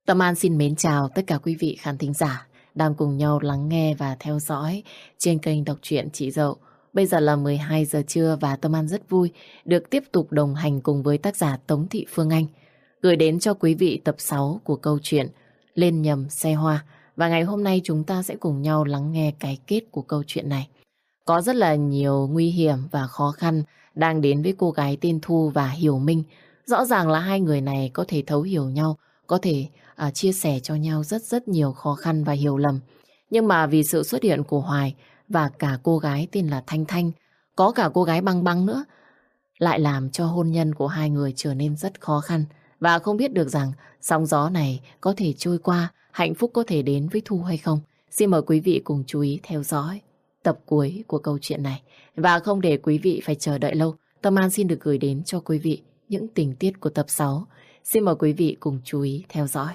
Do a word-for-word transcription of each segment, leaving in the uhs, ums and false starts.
Tâm An xin mến chào tất cả quý vị khán thính giả đang cùng nhau lắng nghe và theo dõi trên kênh đọc truyện Chị Dậu. Bây giờ là mười hai giờ trưa và Tâm An rất vui được tiếp tục đồng hành cùng với tác giả Tống Thị Phương Anh gửi đến cho quý vị tập sáu của câu chuyện Lên nhầm xe hoa. Và ngày hôm nay chúng ta sẽ cùng nhau lắng nghe cái kết của câu chuyện này. Có rất là nhiều nguy hiểm và khó khăn đang đến với cô gái tên Thu và Hiểu Minh. Rõ ràng là hai người này có thể thấu hiểu nhau, có thể à, chia sẻ cho nhau rất rất nhiều khó khăn và hiểu lầm. Nhưng mà vì sự xuất hiện của Hoài và cả cô gái tên là Thanh Thanh, có cả cô gái Băng Băng nữa, lại làm cho hôn nhân của hai người trở nên rất khó khăn. Và không biết được rằng sóng gió này có thể trôi qua, hạnh phúc có thể đến với Thu hay không. Xin mời quý vị cùng chú ý theo dõi tập cuối của câu chuyện này. Và không để quý vị phải chờ đợi lâu, Tâm An xin được gửi đến cho quý vị những tình tiết của tập sáu. Xin mời quý vị cùng chú ý theo dõi.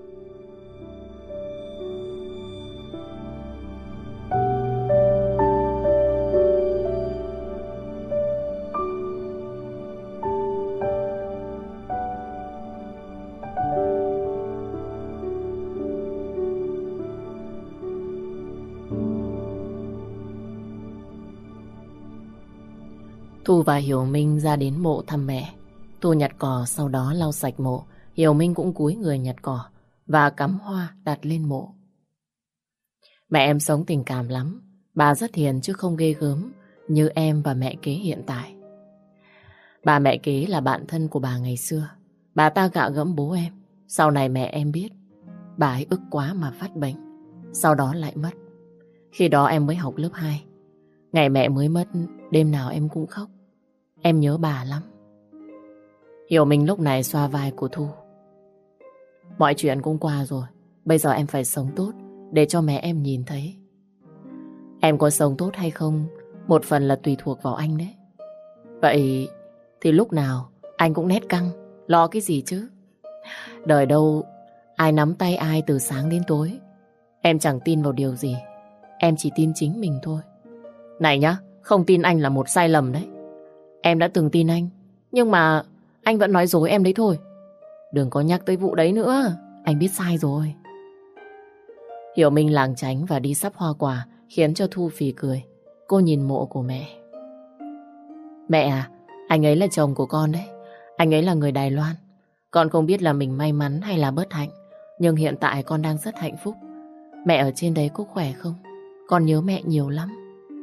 Thu và Hiểu Minh ra đến mộ thăm mẹ. Thu nhặt cỏ, sau đó lau sạch mộ. Hiểu Minh cũng cúi người nhặt cỏ và cắm hoa đặt lên mộ. Mẹ em sống tình cảm lắm. Bà rất hiền chứ không ghê gớm như em và mẹ kế hiện tại. Bà mẹ kế là bạn thân của bà ngày xưa. Bà ta gạ gẫm bố em. Sau này mẹ em biết, bà ấy ức quá mà phát bệnh, sau đó lại mất. Khi đó em mới học lớp hai. Ngày mẹ mới mất, đêm nào em cũng khóc. Em nhớ bà lắm. Hiểu Minh lúc này xoa vai của Thu. Mọi chuyện cũng qua rồi. Bây giờ em phải sống tốt để cho mẹ em nhìn thấy. Em có sống tốt hay không, một phần là tùy thuộc vào anh đấy. Vậy thì lúc nào anh cũng nét căng, lo cái gì chứ? Đời đâu ai nắm tay ai từ sáng đến tối. Em chẳng tin vào điều gì. Em chỉ tin chính mình thôi. Này nhá, không tin anh là một sai lầm đấy. Em đã từng tin anh, nhưng mà anh vẫn nói dối em đấy thôi. Đừng có nhắc tới vụ đấy nữa. Anh biết sai rồi. Hiểu Minh lảng tránh và đi sắp hoa quả, khiến cho Thu phì cười. Cô nhìn mộ của mẹ. Mẹ à, anh ấy là chồng của con đấy. Anh ấy là người Đài Loan. Con không biết là mình may mắn hay là bất hạnh, nhưng hiện tại con đang rất hạnh phúc. Mẹ ở trên đấy có khỏe không? Con nhớ mẹ nhiều lắm.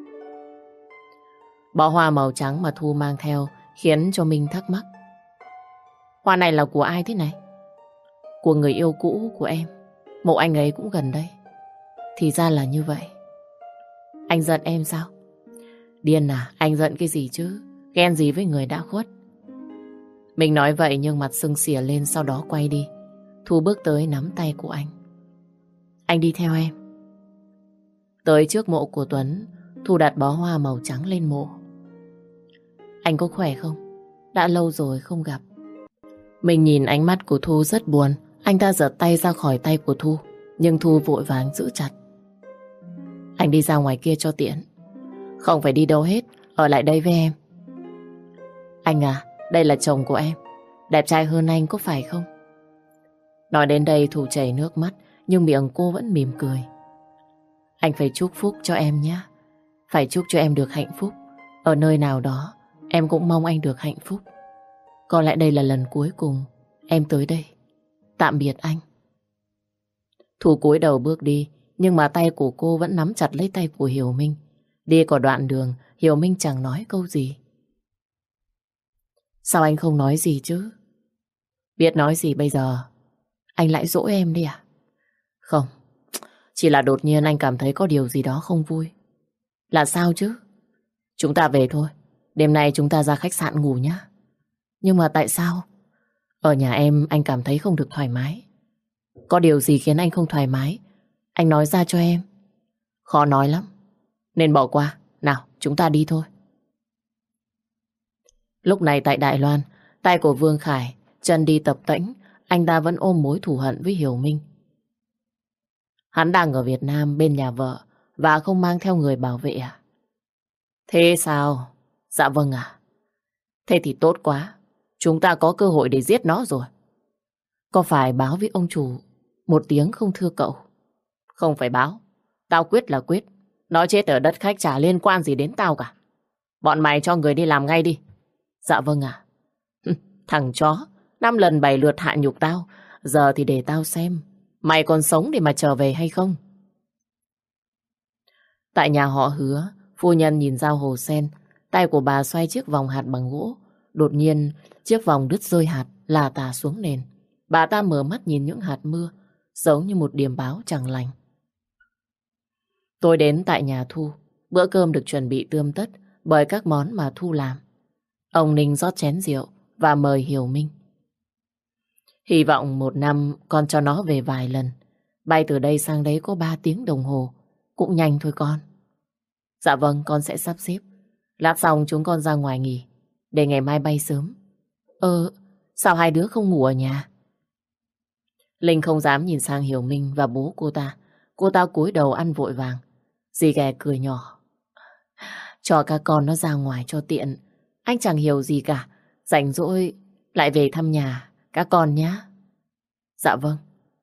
Bó hoa màu trắng mà Thu mang theo khiến cho Minh thắc mắc. Hoa này là của ai thế này? Của người yêu cũ của em. Mộ anh ấy cũng gần đây. Thì ra là như vậy. Anh giận em sao? Điên à, anh giận cái gì chứ? Ghen gì với người đã khuất? Mình nói vậy nhưng mặt sưng xỉa lên, sau đó quay đi. Thu bước tới nắm tay của anh. Anh đi theo em. Tới trước mộ của Tuấn, Thu đặt bó hoa màu trắng lên mộ. Anh có khỏe không? Đã lâu rồi không gặp. Mình nhìn ánh mắt của Thu rất buồn. Anh ta giật tay ra khỏi tay của Thu, nhưng Thu vội vàng giữ chặt. Anh đi ra ngoài kia cho tiện. Không phải đi đâu hết, ở lại đây với em. Anh à, đây là chồng của em. Đẹp trai hơn anh có phải không? Nói đến đây Thu chảy nước mắt, nhưng miệng cô vẫn mỉm cười. Anh phải chúc phúc cho em nhé. Phải chúc cho em được hạnh phúc. Ở nơi nào đó em cũng mong anh được hạnh phúc. Có lẽ đây là lần cuối cùng em tới đây. Tạm biệt anh. Thu cúi đầu bước đi, nhưng mà tay của cô vẫn nắm chặt lấy tay của Hiểu Minh. Đi có đoạn đường, Hiểu Minh chẳng nói câu gì. Sao anh không nói gì chứ? Biết nói gì bây giờ? Anh lại dỗ em đi à? Không, chỉ là đột nhiên anh cảm thấy có điều gì đó không vui. Là sao chứ? Chúng ta về thôi. Đêm nay chúng ta ra khách sạn ngủ nhé. Nhưng mà tại sao? Ở nhà em anh cảm thấy không được thoải mái. Có điều gì khiến anh không thoải mái? Anh nói ra cho em. Khó nói lắm, nên bỏ qua. Nào, chúng ta đi thôi. Lúc này tại Đài Loan, tay của Vương Khải chân đi tập tễnh. Anh ta vẫn ôm mối thù hận với Hiểu Minh. Hắn đang ở Việt Nam bên nhà vợ và không mang theo người bảo vệ à? Thế sao? Dạ vâng ạ. Thế thì tốt quá. Chúng ta có cơ hội để giết nó rồi. Có phải báo với ông chủ Một tiếng không thưa cậu. Không phải báo. Tao quyết là quyết. Nó chết ở đất khách chả liên quan gì đến tao cả. Bọn mày cho người đi làm ngay đi. Dạ vâng ạ. Thằng chó, năm lần bảy lượt hạ nhục tao. Giờ thì để tao xem mày còn sống để mà trở về hay không. Tại nhà họ Hứa, phu nhân nhìn dao hồ sen. Tay của bà xoay chiếc vòng hạt bằng gỗ. Đột nhiên, chiếc vòng đứt rơi hạt là tả xuống nền. Bà ta mở mắt nhìn những hạt mưa, giống như một điềm báo chẳng lành. Tôi đến tại nhà Thu. Bữa cơm được chuẩn bị tươm tất bởi các món mà Thu làm. Ông Ninh rót chén rượu và mời Hiểu Minh. Hy vọng một năm con cho nó về vài lần. Bay từ đây sang đấy có ba tiếng đồng hồ. Cũng nhanh thôi con. Dạ vâng, con sẽ sắp xếp. Lát xong chúng con ra ngoài nghỉ, để ngày mai bay sớm. Ờ, sao hai đứa không ngủ ở nhà? Linh không dám nhìn sang Hiểu Minh và bố cô ta. Cô ta cúi đầu ăn vội vàng. Dì ghẻ cười nhỏ. Cho các con nó ra ngoài cho tiện. Anh chẳng hiểu gì cả. Rảnh rỗi lại về thăm nhà các con nhé. Dạ vâng.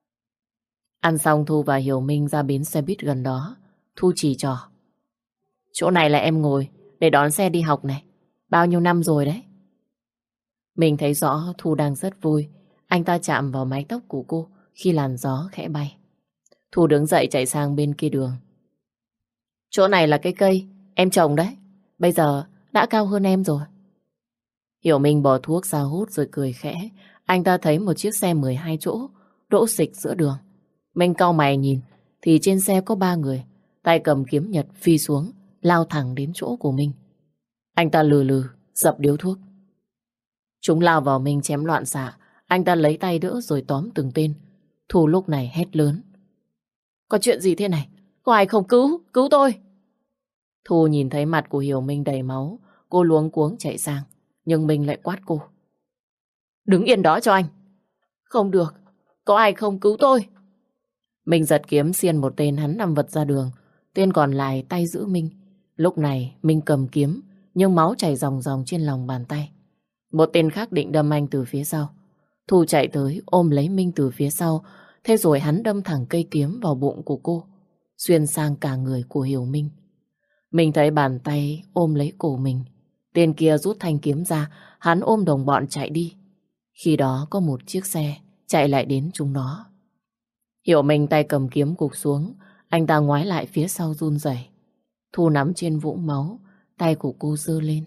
Ăn xong Thu và Hiểu Minh ra bến xe buýt gần đó. Thu chỉ trò. Chỗ này là em ngồi để đón xe đi học này. Bao nhiêu năm rồi đấy. Mình thấy rõ Thu đang rất vui. Anh ta chạm vào mái tóc của cô khi làn gió khẽ bay. Thu đứng dậy chạy sang bên kia đường. Chỗ này là cái cây em trồng đấy. Bây giờ đã cao hơn em rồi. Hiểu Minh bỏ thuốc ra hút rồi cười khẽ. Anh ta thấy một chiếc xe mười hai chỗ đỗ xịch giữa đường. Mình cau mày nhìn thì trên xe có ba người, tay cầm kiếm nhật phi xuống, lao thẳng đến chỗ của mình. Anh ta lừ lừ dập điếu thuốc. Chúng lao vào mình chém loạn xạ. Anh ta lấy tay đỡ rồi tóm từng tên. Thu lúc này hét lớn. Có chuyện gì thế này? Có ai không cứu? Cứu tôi! Thu nhìn thấy mặt của Hiểu Minh đầy máu. Cô luống cuống chạy sang. Nhưng Minh lại quát cô. Đứng yên đó cho anh! Không được! Có ai không cứu tôi? Minh giật kiếm xiên một tên, hắn nằm vật ra đường. Tên còn lại tay giữ Minh. Lúc này Minh cầm kiếm, nhưng máu chảy ròng ròng trên lòng bàn tay. Một tên khác định đâm anh từ phía sau. Thu chạy tới ôm lấy Minh từ phía sau. Thế rồi hắn đâm thẳng cây kiếm vào bụng của cô, xuyên sang cả người của Hiểu Minh. Mình thấy bàn tay ôm lấy cổ mình. Tên kia rút thanh kiếm ra, hắn ôm đồng bọn chạy đi. Khi đó có một chiếc xe chạy lại đến chúng nó. Hiểu Minh tay cầm kiếm gục xuống. Anh ta ngoái lại phía sau run rẩy. Thu nắm trên vũng máu, tay của cô giơ lên.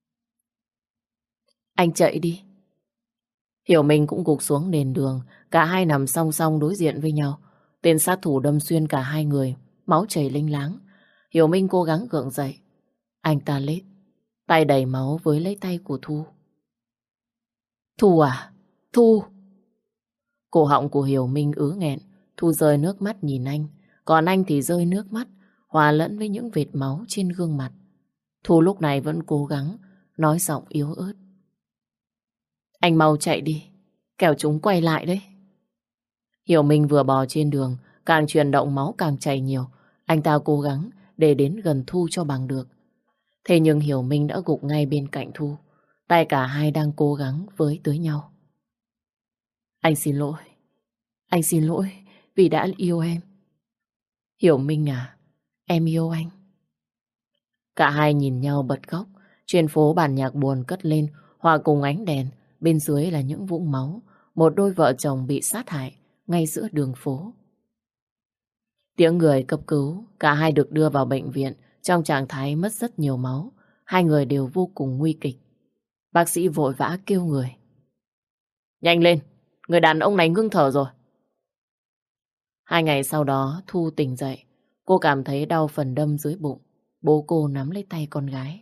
Anh chạy đi. Hiểu Minh cũng gục xuống nền đường. Cả hai nằm song song đối diện với nhau. Tên sát thủ đâm xuyên cả hai người, máu chảy linh láng. Hiểu Minh cố gắng gượng dậy. Anh ta lết, tay đầy máu với lấy tay của Thu. Thu à? Thu! Cổ họng của Hiểu Minh ứ nghẹn. Thu rơi nước mắt nhìn anh. Còn anh thì rơi nước mắt hòa lẫn với những vệt máu trên gương mặt. Thu lúc này vẫn cố gắng nói giọng yếu ớt. Anh mau chạy đi, kẻo chúng quay lại đấy. Hiểu Minh vừa bò trên đường, càng chuyển động máu càng chảy nhiều. Anh ta cố gắng để đến gần Thu cho bằng được. Thế nhưng Hiểu Minh đã gục ngay bên cạnh Thu. Tay cả hai đang cố gắng với tới nhau. Anh xin lỗi. Anh xin lỗi vì đã yêu em. Hiểu Minh à, em yêu anh. Cả hai nhìn nhau bật khóc. Trên phố bản nhạc buồn cất lên, hòa cùng ánh đèn. Bên dưới là những vũng máu. Một đôi vợ chồng bị sát hại ngay giữa đường phố. Tiếng người cấp cứu. Cả hai được đưa vào bệnh viện trong trạng thái mất rất nhiều máu. Hai người đều vô cùng nguy kịch. Bác sĩ vội vã kêu người. Nhanh lên, người đàn ông này ngưng thở rồi. Hai ngày sau đó Thu tỉnh dậy. Cô cảm thấy đau phần đâm dưới bụng. Bố cô nắm lấy tay con gái.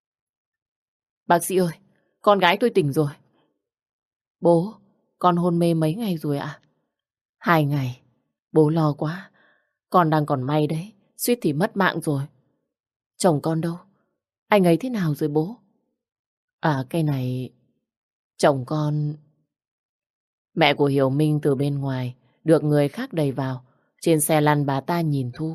Bác sĩ ơi, con gái tôi tỉnh rồi. Bố, con hôn mê mấy ngày rồi ạ? Hai ngày. Bố lo quá. Con đang còn may đấy, suýt thì mất mạng rồi. Chồng con đâu? Anh ấy thế nào rồi bố? À cái này... Chồng con... Mẹ của Hiểu Minh từ bên ngoài được người khác đẩy vào. Trên xe lăn bà ta nhìn Thu.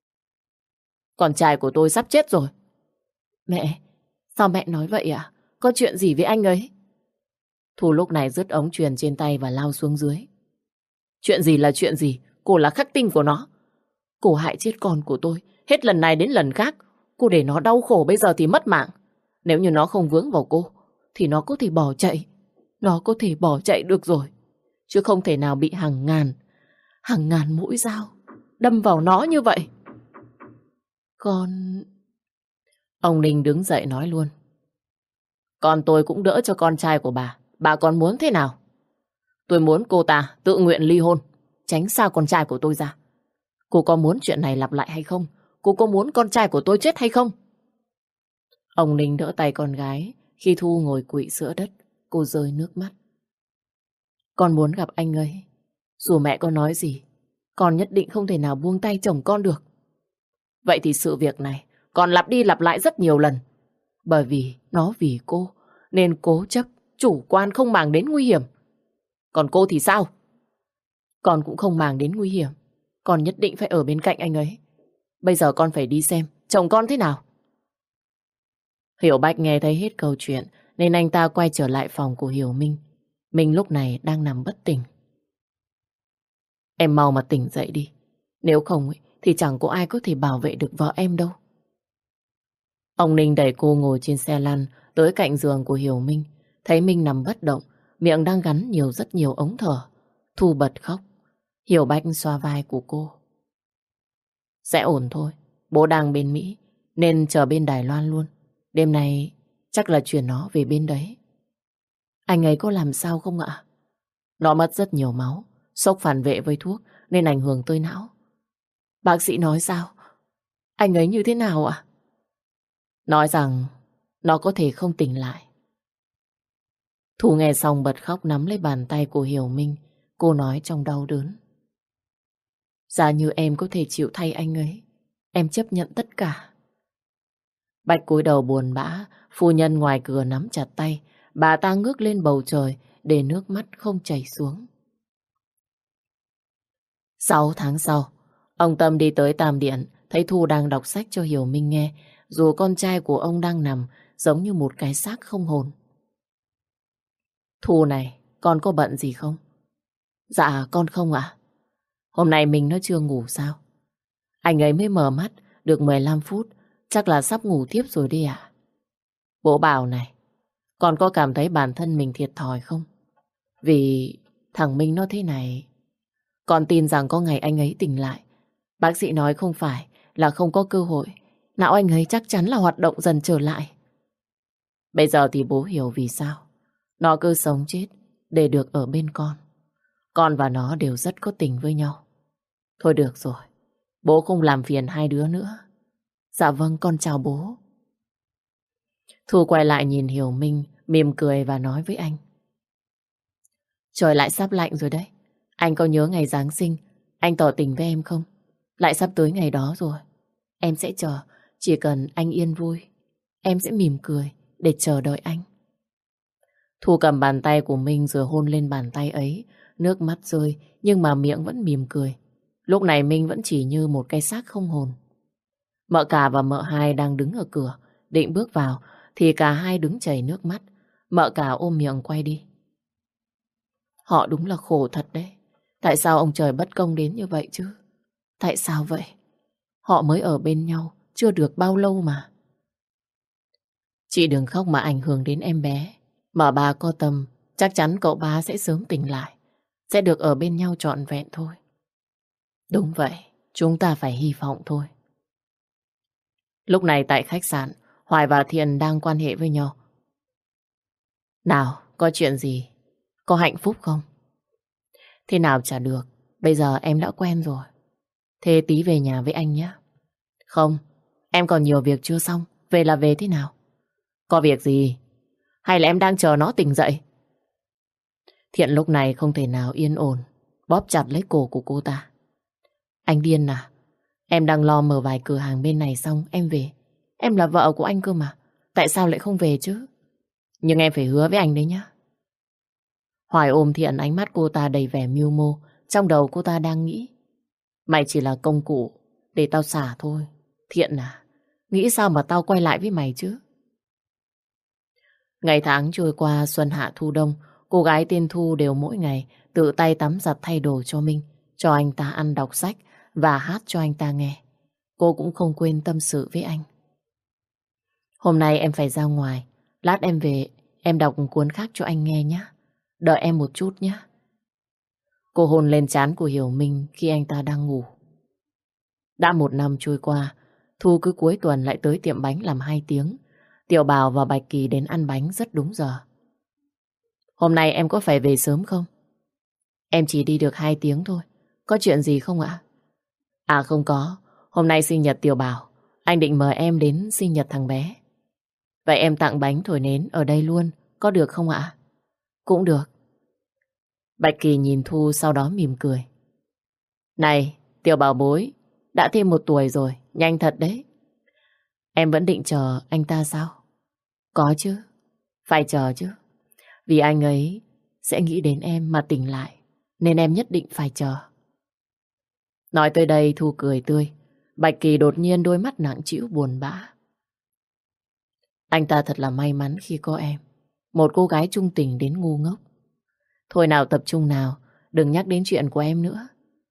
Con trai của tôi sắp chết rồi. Mẹ, sao mẹ nói vậy ạ? Có chuyện gì với anh ấy? Thu lúc này dứt ống truyền trên tay và lao xuống dưới. Chuyện gì là chuyện gì? Cô là khắc tinh của nó. Cô hại chết con của tôi. Hết lần này đến lần khác. Cô để nó đau khổ bây giờ thì mất mạng. Nếu như nó không vướng vào cô thì nó có thể bỏ chạy. Nó có thể bỏ chạy được rồi. Chứ không thể nào bị hàng ngàn Hàng ngàn mũi dao đâm vào nó như vậy. Con... Ông Ninh đứng dậy nói luôn. Con tôi cũng đỡ cho con trai của bà. Bà còn muốn thế nào? Tôi muốn cô ta tự nguyện ly hôn, tránh xa con trai của tôi ra. Cô có muốn chuyện này lặp lại hay không? Cô có muốn con trai của tôi chết hay không? Ông Ninh đỡ tay con gái. Khi Thu ngồi quỵ giữa đất, cô rơi nước mắt. Con muốn gặp anh ấy. Dù mẹ có nói gì, con nhất định không thể nào buông tay chồng con được. Vậy thì sự việc này con lặp đi lặp lại rất nhiều lần. Bởi vì nó vì cô nên cố chấp, chủ quan không màng đến nguy hiểm. Còn cô thì sao? Con cũng không màng đến nguy hiểm. Con nhất định phải ở bên cạnh anh ấy. Bây giờ con phải đi xem chồng con thế nào. Hiểu Bách nghe thấy hết câu chuyện nên anh ta quay trở lại phòng của Hiểu Minh. Minh lúc này đang nằm bất tỉnh. Em mau mà tỉnh dậy đi. Nếu không ấy, thì chẳng có ai có thể bảo vệ được vợ em đâu. Ông Ninh đẩy cô ngồi trên xe lăn tới cạnh giường của Hiểu Minh. Thấy Minh nằm bất động, miệng đang gắn nhiều rất nhiều ống thở. Thu bật khóc. Hiểu Bách xoa vai của cô. Sẽ ổn thôi. Bố đang bên Mỹ nên chờ bên Đài Loan luôn. Đêm nay chắc là chuyển nó về bên đấy. Anh ấy có làm sao không ạ? Nó mất rất nhiều máu, sốc phản vệ với thuốc nên ảnh hưởng tới não. Bác sĩ nói sao? Anh ấy như thế nào ạ? Nói rằng nó có thể không tỉnh lại. Thu nghe xong bật khóc nắm lấy bàn tay của Hiểu Minh. Cô nói trong đau đớn. Giả như em có thể chịu thay anh ấy, em chấp nhận tất cả. Bạch cúi đầu buồn bã. Phu nhân ngoài cửa nắm chặt tay. Bà ta ngước lên bầu trời để nước mắt không chảy xuống. Sáu tháng sau, ông Tâm đi tới Tam Điện, thấy Thu đang đọc sách cho Hiểu Minh nghe, dù con trai của ông đang nằm giống như một cái xác không hồn. Thu này, con có bận gì không? Dạ con không ạ. Hôm nay mình nó chưa ngủ sao? Anh ấy mới mở mắt được mười lăm phút, chắc là sắp ngủ tiếp rồi đi ạ. Bố bảo này, con có cảm thấy bản thân mình thiệt thòi không? Vì thằng Minh nó thế này. Con tin rằng có ngày anh ấy tỉnh lại. Bác sĩ nói không phải là không có cơ hội. Não anh ấy chắc chắn là hoạt động dần trở lại. Bây giờ thì bố hiểu vì sao nó cứ sống chết để được ở bên con. Con và nó đều rất có tình với nhau. Thôi được rồi, bố không làm phiền hai đứa nữa. Dạ vâng, con chào bố. Thu quay lại nhìn Hiểu Minh, mỉm cười và nói với anh. Trời lại sắp lạnh rồi đấy. Anh có nhớ ngày Giáng sinh anh tỏ tình với em không? Lại sắp tới ngày đó rồi. Em sẽ chờ, chỉ cần anh yên vui. Em sẽ mỉm cười để chờ đợi anh. Thu cầm bàn tay của Minh rồi hôn lên bàn tay ấy. Nước mắt rơi nhưng mà miệng vẫn mỉm cười. Lúc này Minh vẫn chỉ như một cái xác không hồn. Mợ cả và mợ hai đang đứng ở cửa, định bước vào thì cả hai đứng chảy nước mắt. Mợ cả ôm miệng quay đi. Họ đúng là khổ thật đấy. Tại sao ông trời bất công đến như vậy chứ? Tại sao vậy? Họ mới ở bên nhau chưa được bao lâu mà. Chị đừng khóc mà ảnh hưởng đến em bé. Mà bà có tâm, chắc chắn cậu ba sẽ sớm tỉnh lại, sẽ được ở bên nhau trọn vẹn thôi. Đúng vậy, chúng ta phải hy vọng thôi. Lúc này tại khách sạn, Hoài và Thiện đang quan hệ với nhau. Nào, có chuyện gì? Có hạnh phúc không? Thế nào chả được, bây giờ em đã quen rồi. Thế tí về nhà với anh nhé. Không, em còn nhiều việc chưa xong. Về là về thế nào? Có việc gì? Hay là em đang chờ nó tỉnh dậy? Thiện lúc này không thể nào yên ổn, bóp chặt lấy cổ của cô ta. Anh điên à? Em đang lo mở vài cửa hàng bên này xong em về. Em là vợ của anh cơ mà. Tại sao lại không về chứ? Nhưng em phải hứa với anh đấy nhá. Hoài ôm Thiện, ánh mắt cô ta đầy vẻ mưu mô. Trong đầu cô ta đang nghĩ, mày chỉ là công cụ để tao xả thôi. Thiện à, nghĩ sao mà tao quay lại với mày chứ? Ngày tháng trôi qua, xuân hạ thu đông, cô gái tên Thu đều mỗi ngày tự tay tắm giặt thay đồ cho Minh, cho anh ta ăn đọc sách và hát cho anh ta nghe. Cô cũng không quên tâm sự với anh. Hôm nay em phải ra ngoài, lát em về em đọc cuốn khác cho anh nghe nhé. Đợi em một chút nhé. Cô hôn lên trán của Hiểu Minh khi anh ta đang ngủ. Đã một năm trôi qua, Thu cứ cuối tuần lại tới tiệm bánh làm hai tiếng. Tiểu Bảo và Bạch Kỳ đến ăn bánh rất đúng giờ. Hôm nay em có phải về sớm không? Em chỉ đi được hai tiếng thôi. Có chuyện gì không ạ? À không có. Hôm nay sinh nhật Tiểu Bảo. Anh định mời em đến sinh nhật thằng bé. Vậy em tặng bánh thổi nến ở đây luôn, có được không ạ? Cũng được. Bạch Kỳ nhìn Thu sau đó mỉm cười. Này, Tiểu Bảo bối, đã thêm một tuổi rồi, nhanh thật đấy. Em vẫn định chờ anh ta sao? Có chứ, phải chờ chứ. Vì anh ấy sẽ nghĩ đến em mà tỉnh lại, nên em nhất định phải chờ. Nói tới đây Thu cười tươi. Bạch Kỳ đột nhiên đôi mắt nặng trĩu buồn bã. Anh ta thật là may mắn khi có em. Một cô gái trung tình đến ngu ngốc. Thôi nào, tập trung nào, đừng nhắc đến chuyện của em nữa.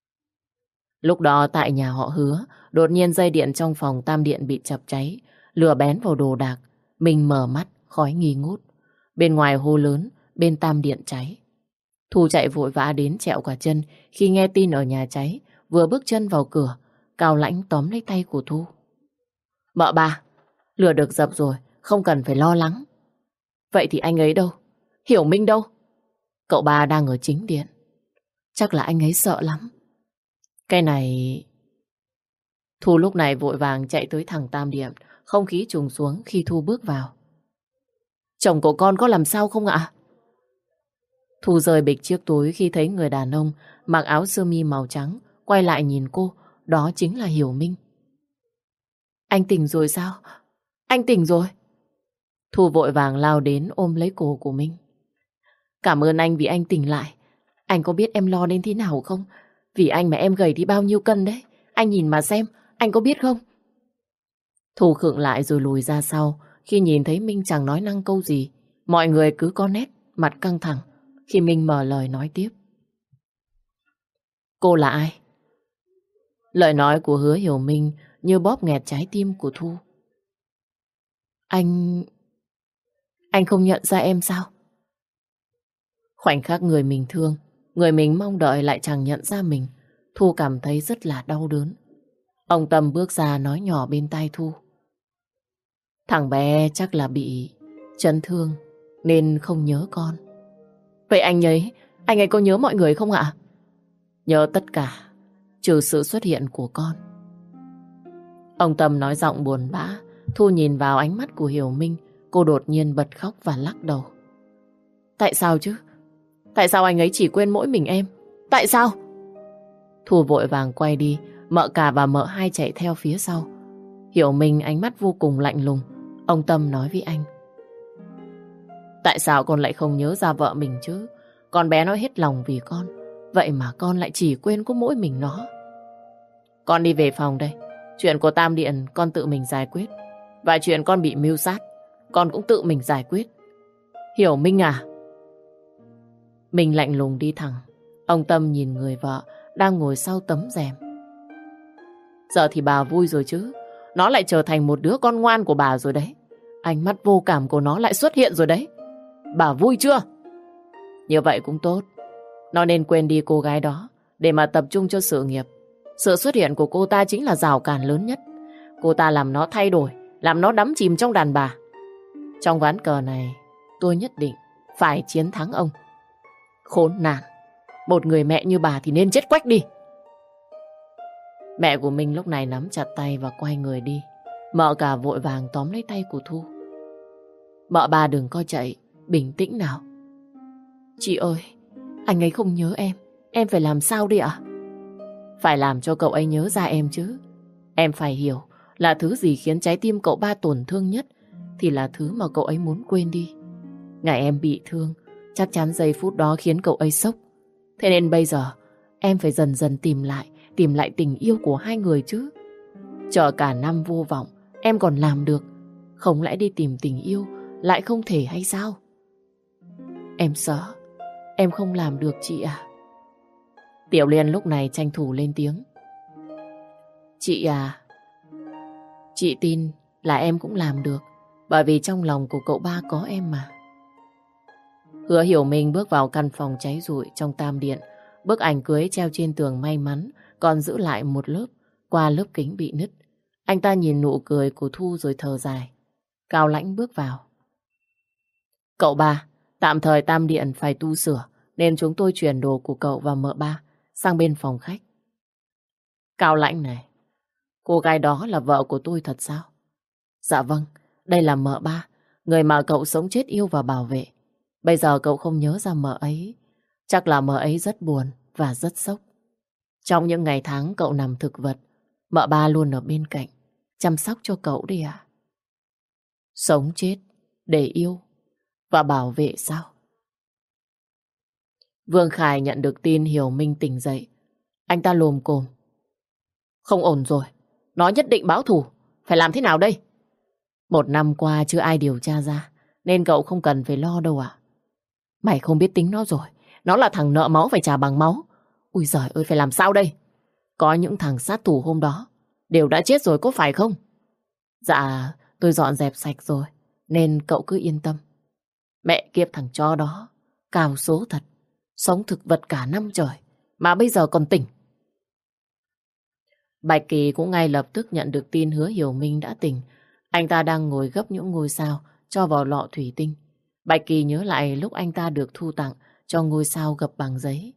Lúc đó tại nhà họ Hứa, đột nhiên dây điện trong phòng tam điện bị chập cháy, lửa bén vào đồ đạc. Mình mở mắt, khói nghi ngút. Bên ngoài hô lớn, bên tam điện cháy. Thu chạy vội vã đến trẹo cả chân khi nghe tin ở nhà cháy. Vừa bước chân vào cửa, Cao Lãnh tóm lấy tay của Thu. Mợ ba, lửa được dập rồi, không cần phải lo lắng. Vậy thì anh ấy đâu? Hiểu Minh đâu? Cậu ba đang ở chính điện. Chắc là anh ấy sợ lắm. Cái này... Thu lúc này vội vàng chạy tới thẳng tam điện. Không khí trùng xuống khi Thu bước vào. Chồng của con có làm sao không ạ? Thu rời bịch chiếc túi khi thấy người đàn ông mặc áo sơ mi màu trắng quay lại nhìn cô. Đó chính là Hiểu Minh. Anh tỉnh rồi sao? Anh tỉnh rồi. Thu vội vàng lao đến ôm lấy cổ của Minh. Cảm ơn anh vì anh tỉnh lại. Anh có biết em lo đến thế nào không? Vì anh mà em gầy đi bao nhiêu cân đấy. Anh nhìn mà xem, anh có biết không? Thu khựng lại rồi lùi ra sau. Khi nhìn thấy Minh chẳng nói năng câu gì, mọi người cứ có nét mặt căng thẳng. Khi Minh mở lời nói tiếp. Cô là ai? Lời nói của Hứa Hiểu Minh như bóp nghẹt trái tim của Thu. Anh... Anh không nhận ra em sao? Khoảnh khắc người mình thương, người mình mong đợi lại chẳng nhận ra mình. Thu cảm thấy rất là đau đớn. Ông Tâm bước ra nói nhỏ bên tai Thu. Thằng bé chắc là bị chấn thương nên không nhớ con. Vậy anh ấy, anh ấy có nhớ mọi người không ạ? Nhớ tất cả, trừ sự xuất hiện của con. Ông Tâm nói giọng buồn bã. Thu nhìn vào ánh mắt của Hiểu Minh. Cô đột nhiên bật khóc và lắc đầu. Tại sao chứ? Tại sao anh ấy chỉ quên mỗi mình em? Tại sao? Thu vội vàng quay đi. Mợ cả và mợ hai chạy theo phía sau. Hiểu Minh ánh mắt vô cùng lạnh lùng. Ông Tâm nói với anh. Tại sao con lại không nhớ ra vợ mình chứ? Con bé nói hết lòng vì con. Vậy mà con lại chỉ quên có mỗi mình nó. Con đi về phòng đây. Chuyện của Tam Điện con tự mình giải quyết. Và chuyện con bị mưu sát con cũng tự mình giải quyết. Hiểu Minh à? Mình lạnh lùng đi thẳng. Ông Tâm nhìn người vợ đang ngồi sau tấm rèm. Giờ thì bà vui rồi chứ. Nó lại trở thành một đứa con ngoan của bà rồi đấy. Ánh mắt vô cảm của nó lại xuất hiện rồi đấy. Bà vui chưa? Như vậy cũng tốt. Nó nên quên đi cô gái đó để mà tập trung cho sự nghiệp. Sự xuất hiện của cô ta chính là rào cản lớn nhất. Cô ta làm nó thay đổi, làm nó đắm chìm trong đàn bà. Trong ván cờ này, tôi nhất định phải chiến thắng ông. Khốn nạn. Một người mẹ như bà thì nên chết quách đi. Mẹ của mình lúc này nắm chặt tay và quay người đi. Mợ cả vội vàng tóm lấy tay của Thu. Mợ bà đừng có chạy, bình tĩnh nào. Chị ơi, anh ấy không nhớ em. Em phải làm sao đi ạ? Phải làm cho cậu ấy nhớ ra em chứ. Em phải hiểu là thứ gì khiến trái tim cậu ba tổn thương nhất thì là thứ mà cậu ấy muốn quên đi. Ngày em bị thương, chắc chắn giây phút đó khiến cậu ấy sốc. Thế nên bây giờ em phải dần dần tìm lại, tìm lại tình yêu của hai người chứ. Chờ cả năm vô vọng, em còn làm được. Không lẽ đi tìm tình yêu lại không thể hay sao? Em sợ, em không làm được chị à? Tiểu Liên lúc này tranh thủ lên tiếng. Chị à, chị tin là em cũng làm được, bởi vì trong lòng của cậu ba có em mà. Hứa Hiểu Minh bước vào căn phòng cháy rụi trong Tam Điện. Bức ảnh cưới treo trên tường may mắn còn giữ lại một lớp qua lớp kính bị nứt. Anh ta nhìn nụ cười của Thu rồi thở dài. Cao Lãnh bước vào. Cậu ba, tạm thời Tam Điện phải tu sửa nên chúng tôi chuyển đồ của cậu và mợ ba sang bên phòng khách. Cao Lãnh này, cô gái đó là vợ của tôi thật sao? Dạ vâng, đây là mợ ba, người mà cậu sống chết yêu và bảo vệ. Bây giờ cậu không nhớ ra mợ ấy, chắc là mợ ấy rất buồn và rất sốc. Trong những ngày tháng cậu nằm thực vật, mợ ba luôn ở bên cạnh, chăm sóc cho cậu đi ạ. Sống chết, để yêu và bảo vệ sao? Vương Khải nhận được tin Hiểu Minh tỉnh dậy. Anh ta lồm cồm. Không ổn rồi, nó nhất định báo thù. Phải làm thế nào đây? Một năm qua chưa ai điều tra ra, nên cậu không cần phải lo đâu ạ. Mày không biết tính nó rồi. Nó là thằng nợ máu phải trả bằng máu. Ui giời ơi, phải làm sao đây? Có những thằng sát thủ hôm đó đều đã chết rồi có phải không? Dạ, tôi dọn dẹp sạch rồi, nên cậu cứ yên tâm. Mẹ kiếp thằng chó đó, cào số thật. Sống thực vật cả năm trời, mà bây giờ còn tỉnh. Bạch Kỳ cũng ngay lập tức nhận được tin Hứa Hiểu Minh đã tỉnh. Anh ta đang ngồi gấp những ngôi sao cho vào lọ thủy tinh. Bạch Kỳ nhớ lại lúc anh ta được Thu tặng cho ngôi sao gập bằng giấy.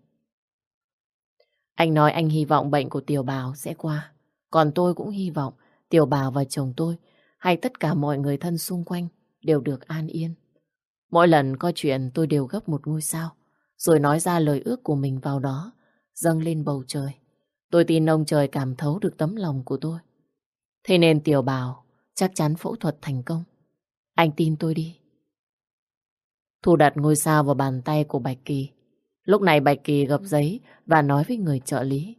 Anh nói anh hy vọng bệnh của Tiểu Bảo sẽ qua. Còn tôi cũng hy vọng Tiểu Bảo và chồng tôi hay tất cả mọi người thân xung quanh đều được an yên. Mỗi lần có chuyện tôi đều gấp một ngôi sao, rồi nói ra lời ước của mình vào đó, dâng lên bầu trời. Tôi tin ông trời cảm thấu được tấm lòng của tôi. Thế nên Tiểu Bảo chắc chắn phẫu thuật thành công. Anh tin tôi đi. Thu đặt ngôi sao vào bàn tay của Bạch Kỳ. Lúc này Bạch Kỳ gập giấy và nói với người trợ lý.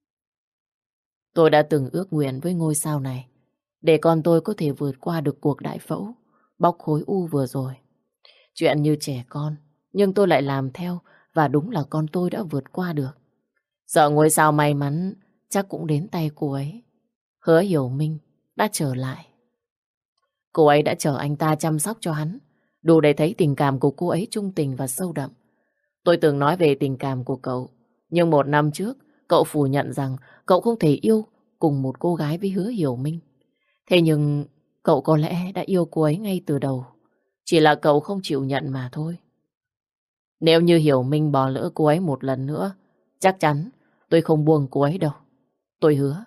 Tôi đã từng ước nguyện với ngôi sao này, để con tôi có thể vượt qua được cuộc đại phẫu, bóc khối u vừa rồi. Chuyện như trẻ con, nhưng tôi lại làm theo, và đúng là con tôi đã vượt qua được. Giờ ngôi sao may mắn chắc cũng đến tay cô ấy. Hứa Hiểu Minh đã trở lại. Cô ấy đã chờ anh ta chăm sóc cho hắn, đủ để thấy tình cảm của cô ấy trung tình và sâu đậm. Tôi từng nói về tình cảm của cậu, nhưng một năm trước, cậu phủ nhận rằng cậu không thể yêu cùng một cô gái với Hứa Hiểu Minh. Thế nhưng cậu có lẽ đã yêu cô ấy ngay từ đầu, chỉ là cậu không chịu nhận mà thôi. Nếu như Hiểu Minh bỏ lỡ cô ấy một lần nữa, chắc chắn tôi không buông cô ấy đâu. Tôi hứa.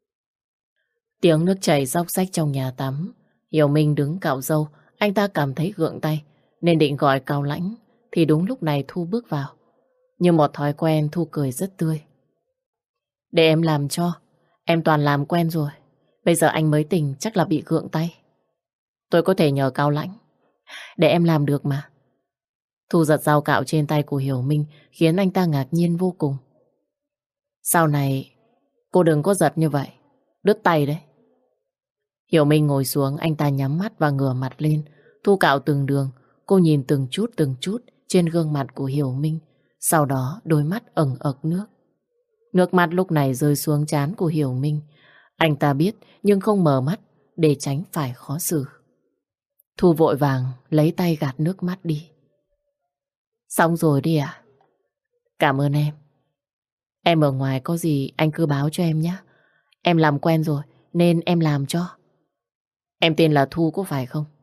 Tiếng nước chảy róc rách trong nhà tắm. Hiểu Minh đứng cạo râu, anh ta cảm thấy gượng tay, nên định gọi Cao Lãnh, thì đúng lúc này Thu bước vào. Như một thói quen, Thu cười rất tươi. Để em làm cho, em toàn làm quen rồi. Bây giờ anh mới tỉnh, chắc là bị gượng tay. Tôi có thể nhờ Cao Lãnh. Để em làm được mà. Thu giật dao cạo trên tay của Hiểu Minh, khiến anh ta ngạc nhiên vô cùng. Sau này, cô đừng có giật như vậy, đứt tay đấy. Hiểu Minh ngồi xuống, anh ta nhắm mắt và ngửa mặt lên. Thu cạo từng đường, cô nhìn từng chút từng chút trên gương mặt của Hiểu Minh. Sau đó đôi mắt ẩn ực nước. Nước mắt lúc này rơi xuống trán của Hiểu Minh. Anh ta biết nhưng không mở mắt để tránh phải khó xử. Thu vội vàng lấy tay gạt nước mắt đi. Xong rồi đi à? Cảm ơn em. Em ở ngoài có gì anh cứ báo cho em nhé. Em làm quen rồi nên em làm cho. Em tên là Thu có phải không?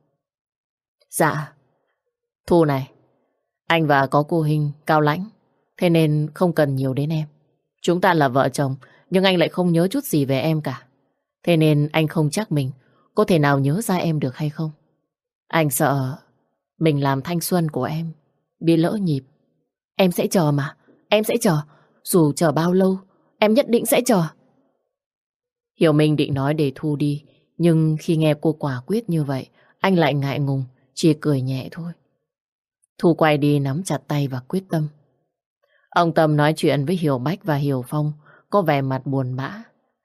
Dạ. Thu này, anh và có cô Hình, Cao Lãnh, thế nên không cần nhiều đến em. Chúng ta là vợ chồng, nhưng anh lại không nhớ chút gì về em cả. Thế nên anh không chắc mình có thể nào nhớ ra em được hay không. Anh sợ mình làm thanh xuân của em bị lỡ nhịp. Em sẽ chờ mà, em sẽ chờ. Dù chờ bao lâu, em nhất định sẽ chờ. Hiểu Minh định nói để Thu đi, nhưng khi nghe cô quả quyết như vậy, anh lại ngại ngùng, chỉ cười nhẹ thôi. Thu quay đi nắm chặt tay và quyết tâm. Ông Tâm nói chuyện với Hiểu Bách và Hiểu Phong, có vẻ mặt buồn bã.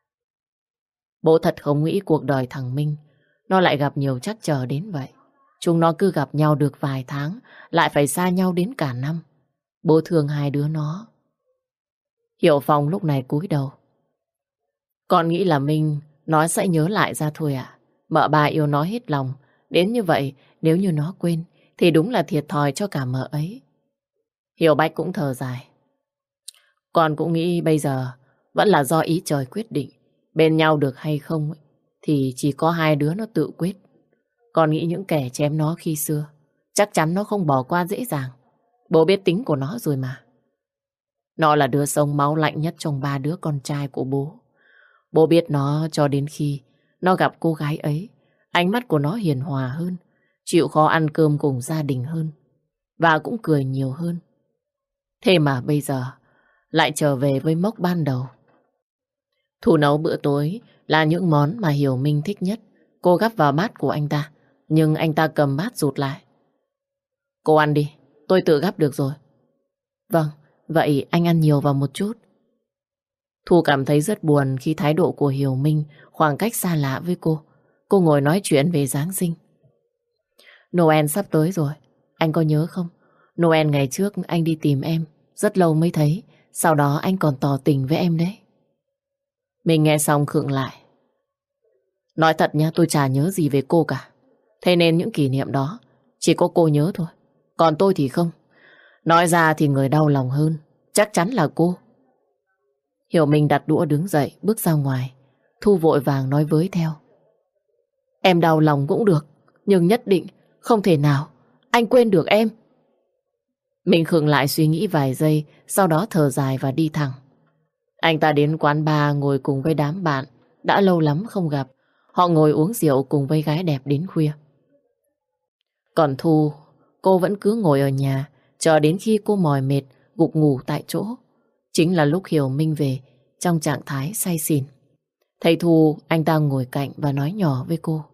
Bố thật không nghĩ cuộc đời thằng Minh nó lại gặp nhiều trắc trở đến vậy. Chúng nó cứ gặp nhau được vài tháng, lại phải xa nhau đến cả năm. Bố thương hai đứa nó. Hiểu Phong lúc này cúi đầu. Con nghĩ là Minh nó sẽ nhớ lại ra thôi ạ. Mợ ba yêu nó hết lòng. Đến như vậy, nếu như nó quên, thì đúng là thiệt thòi cho cả mợ ấy. Hiểu Bách cũng thở dài. Con cũng nghĩ bây giờ vẫn là do ý trời quyết định. Bên nhau được hay không ấy, thì chỉ có hai đứa nó tự quyết. Con nghĩ những kẻ chém nó khi xưa chắc chắn nó không bỏ qua dễ dàng. Bố biết tính của nó rồi mà. Nó là đứa sống máu lạnh nhất trong ba đứa con trai của bố. Bố biết nó cho đến khi nó gặp cô gái ấy, ánh mắt của nó hiền hòa hơn, chịu khó ăn cơm cùng gia đình hơn, và cũng cười nhiều hơn. Thế mà bây giờ lại trở về với mốc ban đầu. Thu nấu bữa tối là những món mà Hiểu Minh thích nhất. Cô gắp vào bát của anh ta, nhưng anh ta cầm bát rụt lại. Cô ăn đi, tôi tự gắp được rồi. Vâng, vậy anh ăn nhiều vào một chút. Thu cảm thấy rất buồn khi thái độ của Hiểu Minh khoảng cách xa lạ với cô. Cô ngồi nói chuyện về Giáng sinh. Noel sắp tới rồi, anh có nhớ không? Noel ngày trước anh đi tìm em, rất lâu mới thấy. Sau đó anh còn tỏ tình với em đấy. Mình nghe xong khựng lại. Nói thật nha, tôi chả nhớ gì về cô cả. Thế nên những kỷ niệm đó chỉ có cô nhớ thôi. Còn tôi thì không. Nói ra thì người đau lòng hơn chắc chắn là cô. Hiểu Minh đặt đũa đứng dậy, bước ra ngoài. Thu vội vàng nói với theo. Em đau lòng cũng được, nhưng nhất định không thể nào anh quên được em. Mình khựng lại suy nghĩ vài giây, sau đó thở dài và đi thẳng. Anh ta đến quán bar ngồi cùng với đám bạn. Đã lâu lắm không gặp. Họ ngồi uống rượu cùng với gái đẹp đến khuya. Còn Thu, cô vẫn cứ ngồi ở nhà, chờ đến khi cô mỏi mệt, gục ngủ tại chỗ. Chính là lúc Hiểu Minh về, trong trạng thái say xỉn. Thấy Thu, anh ta ngồi cạnh và nói nhỏ với cô.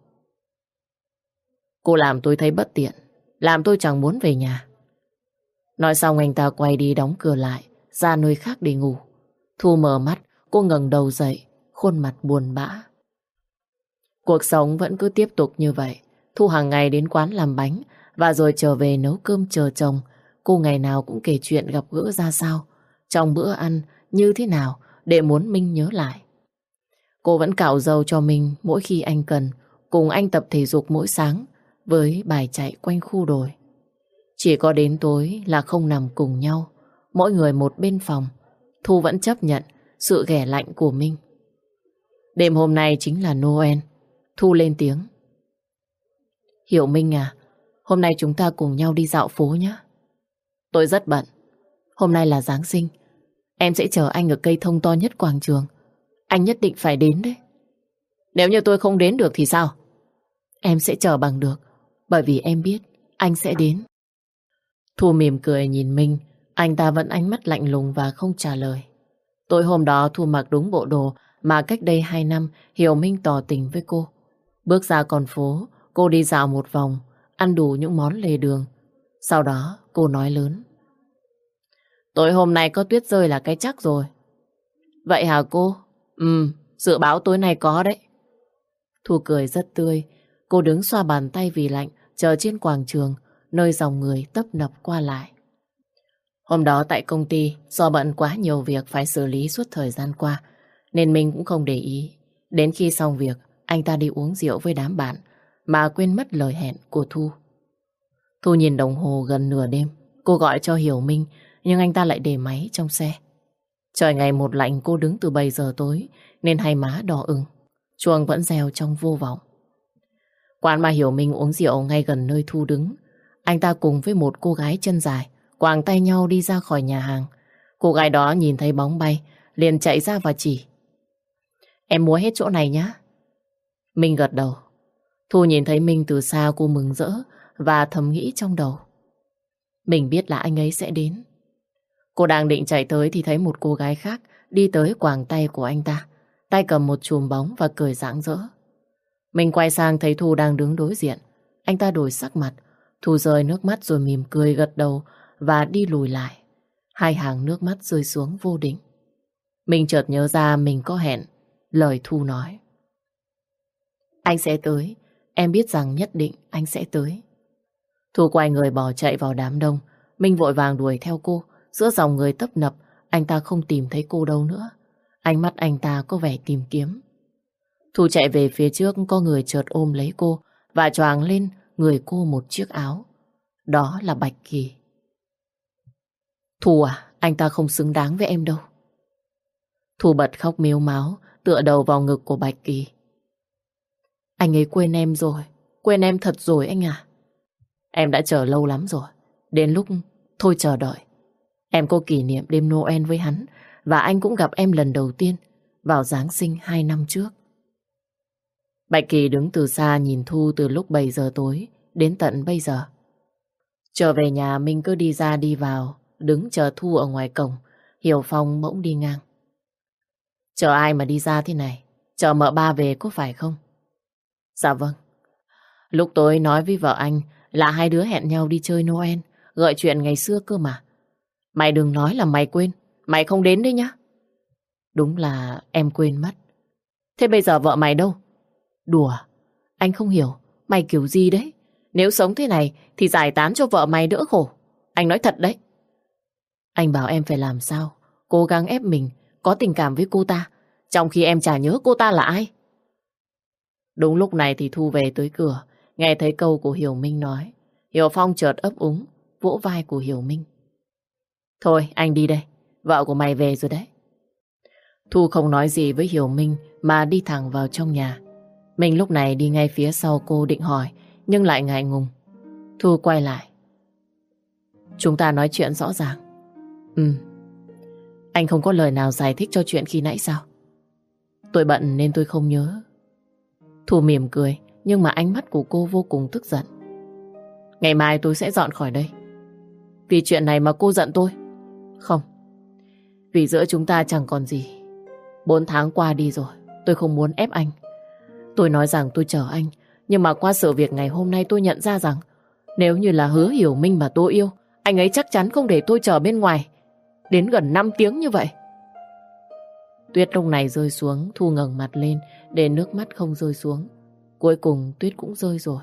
Cô làm tôi thấy bất tiện, làm tôi chẳng muốn về nhà. Nói xong anh ta quay đi đóng cửa lại, ra nơi khác để ngủ. Thu mở mắt, cô ngẩng đầu dậy, khuôn mặt buồn bã. Cuộc sống vẫn cứ tiếp tục như vậy. Thu hàng ngày đến quán làm bánh và rồi trở về nấu cơm chờ chồng. Cô ngày nào cũng kể chuyện gặp gỡ ra sao, trong bữa ăn như thế nào để muốn Minh nhớ lại. Cô vẫn cạo râu cho Minh mỗi khi anh cần, cùng anh tập thể dục mỗi sáng với bài chạy quanh khu đồi. Chỉ có đến tối là không nằm cùng nhau, mỗi người một bên phòng. Thu vẫn chấp nhận sự ghẻ lạnh của Minh. Đêm hôm nay chính là Noel. Thu lên tiếng. Hiểu Minh à, hôm nay chúng ta cùng nhau đi dạo phố nhé. Tôi rất bận. Hôm nay là Giáng sinh. Em sẽ chờ anh ở cây thông to nhất quảng trường. Anh nhất định phải đến đấy. Nếu như tôi không đến được thì sao? Em sẽ chờ bằng được, bởi vì em biết anh sẽ đến. Thu mỉm cười nhìn Minh. Anh ta vẫn ánh mắt lạnh lùng và không trả lời. Tối hôm đó Thu mặc đúng bộ đồ mà cách đây hai năm Hiểu Minh tỏ tình với cô. Bước ra con phố, cô đi dạo một vòng, ăn đủ những món lề đường. Sau đó cô nói lớn. Tối hôm nay có tuyết rơi là cái chắc rồi. Vậy hả cô? Ừ, dự báo tối nay có đấy. Thu cười rất tươi. Cô đứng xoa bàn tay vì lạnh, chờ trên quảng trường, nơi dòng người tấp nập qua lại. Hôm đó tại công ty, do bận quá nhiều việc phải xử lý suốt thời gian qua, nên mình cũng không để ý. Đến khi xong việc, anh ta đi uống rượu với đám bạn, mà quên mất lời hẹn của Thu. Thu nhìn đồng hồ gần nửa đêm, cô gọi cho Hiểu Minh, nhưng anh ta lại để máy trong xe. Trời ngày một lạnh, cô đứng từ bảy giờ tối, nên hai má đỏ ửng. Chuông vẫn reo trong vô vọng. Quán mà Hiểu Minh uống rượu ngay gần nơi Thu đứng. Anh ta cùng với một cô gái chân dài quàng tay nhau đi ra khỏi nhà hàng. Cô gái đó nhìn thấy bóng bay, liền chạy ra và chỉ. Em mua hết chỗ này nhá. Minh gật đầu. Thu nhìn thấy Minh từ xa, cô mừng rỡ và thầm nghĩ trong đầu. Mình biết là anh ấy sẽ đến. Cô đang định chạy tới thì thấy một cô gái khác đi tới quàng tay của anh ta, tay cầm một chùm bóng và cười rạng rỡ. Mình quay sang thấy Thu đang đứng đối diện. Anh ta đổi sắc mặt. Thu rơi nước mắt rồi mỉm cười gật đầu và đi lùi lại. Hai hàng nước mắt rơi xuống vô định. Mình chợt nhớ ra mình có hẹn. Lời Thu nói. Anh sẽ tới. Em biết rằng nhất định anh sẽ tới. Thu quay người bỏ chạy vào đám đông. Mình vội vàng đuổi theo cô. Giữa dòng người tấp nập, anh ta không tìm thấy cô đâu nữa. Ánh mắt anh ta có vẻ tìm kiếm. Thu chạy về phía trước, có người chợt ôm lấy cô và choàng lên người cô một chiếc áo. Đó là Bạch Kỳ. Thu à, anh ta không xứng đáng với em đâu. Thu bật khóc mếu máo, tựa đầu vào ngực của Bạch Kỳ. Anh ấy quên em rồi, quên em thật rồi anh à. Em đã chờ lâu lắm rồi, đến lúc thôi chờ đợi. Em có kỷ niệm đêm Noel với hắn, và anh cũng gặp em lần đầu tiên vào Giáng sinh hai năm trước. Bạch Kỳ đứng từ xa nhìn Thu từ lúc bảy giờ tối đến tận bây giờ. Trở về nhà mình cứ đi ra đi vào, đứng chờ Thu ở ngoài cổng. Hiểu Phong bỗng đi ngang. Chờ ai mà đi ra thế này? Chờ mợ ba về có phải không? Dạ vâng. Lúc tối nói với vợ anh là hai đứa hẹn nhau đi chơi Noel, gợi chuyện ngày xưa cơ mà. Mày đừng nói là mày quên, mày không đến đấy nhá. Đúng là em quên mất. Thế bây giờ vợ mày đâu? Đùa, anh không hiểu, mày kiểu gì đấy? Nếu sống thế này thì giải tán cho vợ mày đỡ khổ. Anh nói thật đấy. Anh bảo em phải làm sao? Cố gắng ép mình có tình cảm với cô ta, trong khi em chả nhớ cô ta là ai. Đúng lúc này thì Thu về tới cửa, nghe thấy câu của Hiểu Minh nói. Hiểu Phong chợt ấp úng, vỗ vai của Hiểu Minh. Thôi anh đi đây, vợ của mày về rồi đấy. Thu không nói gì với Hiểu Minh mà đi thẳng vào trong nhà. Mình lúc này đi ngay phía sau cô định hỏi, nhưng lại ngại ngùng. Thu quay lại. Chúng ta nói chuyện rõ ràng. Ừ. Anh không có lời nào giải thích cho chuyện khi nãy sao? Tôi bận nên tôi không nhớ. Thu mỉm cười, nhưng mà ánh mắt của cô vô cùng tức giận. Ngày mai tôi sẽ dọn khỏi đây. Vì chuyện này mà cô giận tôi? Không. Vì giữa chúng ta chẳng còn gì. Bốn tháng qua đi rồi, tôi không muốn ép anh. Tôi nói rằng tôi chờ anh, nhưng mà qua sự việc ngày hôm nay tôi nhận ra rằng nếu như là Hứa Hiểu Minh mà tôi yêu, anh ấy chắc chắn không để tôi chờ bên ngoài đến gần năm tiếng như vậy. Tuyết lúc này rơi xuống, Thu ngẩng mặt lên để nước mắt không rơi xuống. Cuối cùng Tuyết cũng rơi rồi.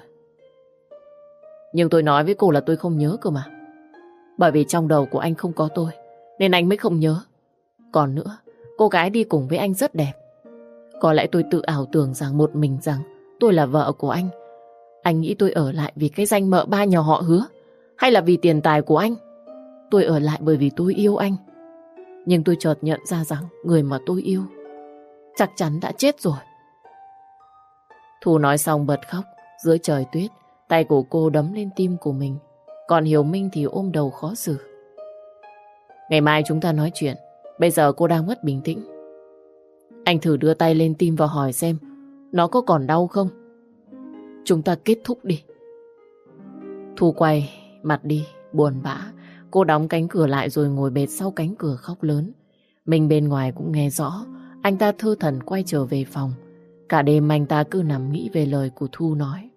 Nhưng tôi nói với cô là tôi không nhớ cơ mà. Bởi vì trong đầu của anh không có tôi, nên anh mới không nhớ. Còn nữa, cô gái đi cùng với anh rất đẹp. Có lẽ tôi tự ảo tưởng rằng một mình rằng tôi là vợ của anh. Anh nghĩ tôi ở lại vì cái danh mợ ba nhà họ Hứa, hay là vì tiền tài của anh? Tôi ở lại bởi vì tôi yêu anh. Nhưng tôi chợt nhận ra rằng người mà tôi yêu chắc chắn đã chết rồi. Thu nói xong bật khóc. Dưới trời tuyết, tay của cô đấm lên tim của mình. Còn Hiểu Minh thì ôm đầu khó xử. Ngày mai chúng ta nói chuyện. Bây giờ cô đang mất bình tĩnh. Anh thử đưa tay lên tim và hỏi xem nó có còn đau không. Chúng ta kết thúc đi. Thu quay mặt đi, buồn bã. Cô đóng cánh cửa lại rồi ngồi bệt sau cánh cửa khóc lớn. Mình bên ngoài cũng nghe rõ. Anh ta thơ thẩn quay trở về phòng. Cả đêm anh ta cứ nằm nghĩ về lời của Thu nói.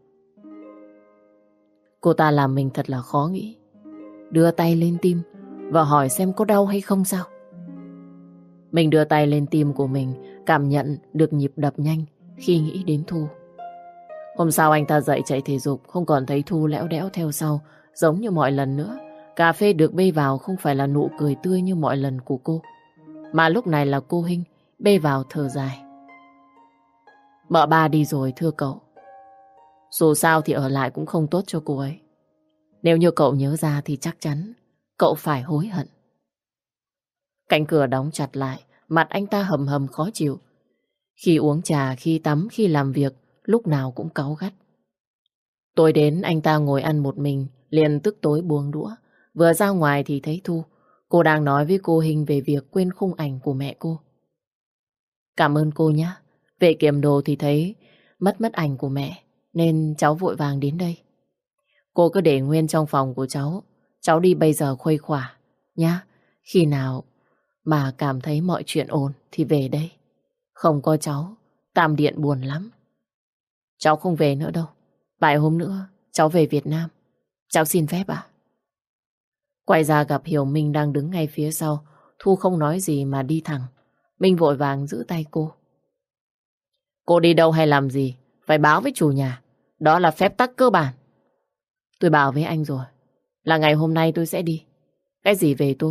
Cô ta làm mình thật là khó nghĩ. Đưa tay lên tim và hỏi xem có đau hay không sao. Mình đưa tay lên tim của mình, cảm nhận được nhịp đập nhanh khi nghĩ đến Thu. Hôm sau anh ta dậy chạy thể dục, không còn thấy Thu lẽo đẽo theo sau giống như mọi lần nữa. Cà phê được bê vào không phải là nụ cười tươi như mọi lần của cô, mà lúc này là cô Hinh bê vào thở dài. Mợ ba đi rồi thưa cậu. Dù sao thì ở lại cũng không tốt cho cô ấy. Nếu như cậu nhớ ra thì chắc chắn cậu phải hối hận. Cánh cửa đóng chặt lại, mặt anh ta hầm hầm khó chịu. Khi uống trà, khi tắm, khi làm việc, lúc nào cũng cáu gắt. Tối đến anh ta ngồi ăn một mình, liền tức tối buông đũa. Vừa ra ngoài thì thấy Thu. Cô đang nói với cô Hinh về việc quên khung ảnh của mẹ cô. Cảm ơn cô nhé. Về kiểm đồ thì thấy mất mất ảnh của mẹ, nên cháu vội vàng đến đây. Cô cứ để nguyên trong phòng của cháu. Cháu đi bây giờ khuây khỏa nhá. Khi nào mà cảm thấy mọi chuyện ổn thì về đây. Không có cháu, Tam Điện buồn lắm. Cháu không về nữa đâu. Vài hôm nữa cháu về Việt Nam. Cháu xin phép ạ. Quay ra gặp Hiểu Minh đang đứng ngay phía sau. Thu không nói gì mà đi thẳng. Minh vội vàng giữ tay cô. Cô đi đâu hay làm gì phải báo với chủ nhà. Đó là phép tắc cơ bản. Tôi bảo với anh rồi, là ngày hôm nay tôi sẽ đi. Cái gì về tôi,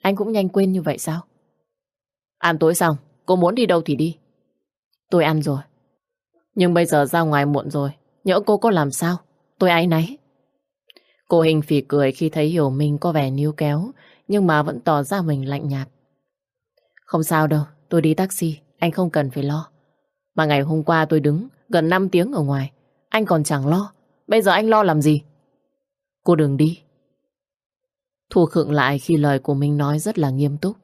Anh cũng nhanh quên như vậy sao? Ăn tối xong, cô muốn đi đâu thì đi. Tôi ăn rồi. Nhưng bây giờ ra ngoài muộn rồi, nhỡ cô có làm sao? Tôi áy náy. Cô Hình phì cười khi thấy Hiểu Minh có vẻ níu kéo, nhưng mà vẫn tỏ ra mình lạnh nhạt. Không sao đâu, tôi đi taxi, anh không cần phải lo. Mà ngày hôm qua tôi đứng gần năm tiếng ở ngoài, anh còn chẳng lo. Bây giờ anh lo làm gì? Cô đừng đi. Thu khựng lại khi lời của mình nói rất là nghiêm túc.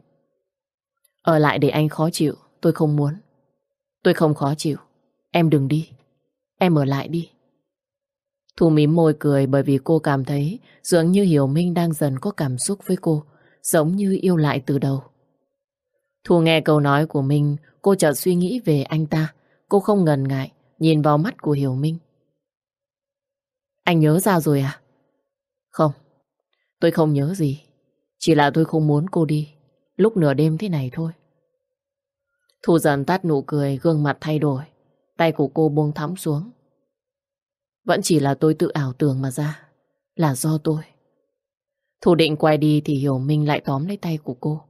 Ở lại để anh khó chịu, tôi không muốn. Tôi không khó chịu. Em đừng đi. Em ở lại đi. Thu mím môi cười bởi vì cô cảm thấy dường như Hiểu Minh đang dần có cảm xúc với cô, giống như yêu lại từ đầu. Thu nghe câu nói của mình, cô chợt suy nghĩ về anh ta. Cô không ngần ngại, nhìn vào mắt của Hiểu Minh. Anh nhớ ra rồi à? Không, tôi không nhớ gì. Chỉ là tôi không muốn cô đi lúc nửa đêm thế này thôi. Thu dần tắt nụ cười, gương mặt thay đổi. Tay của cô buông thõng xuống. Vẫn chỉ là tôi tự ảo tưởng mà ra. Là do tôi. Thu định quay đi thì Hiểu Minh lại tóm lấy tay của cô.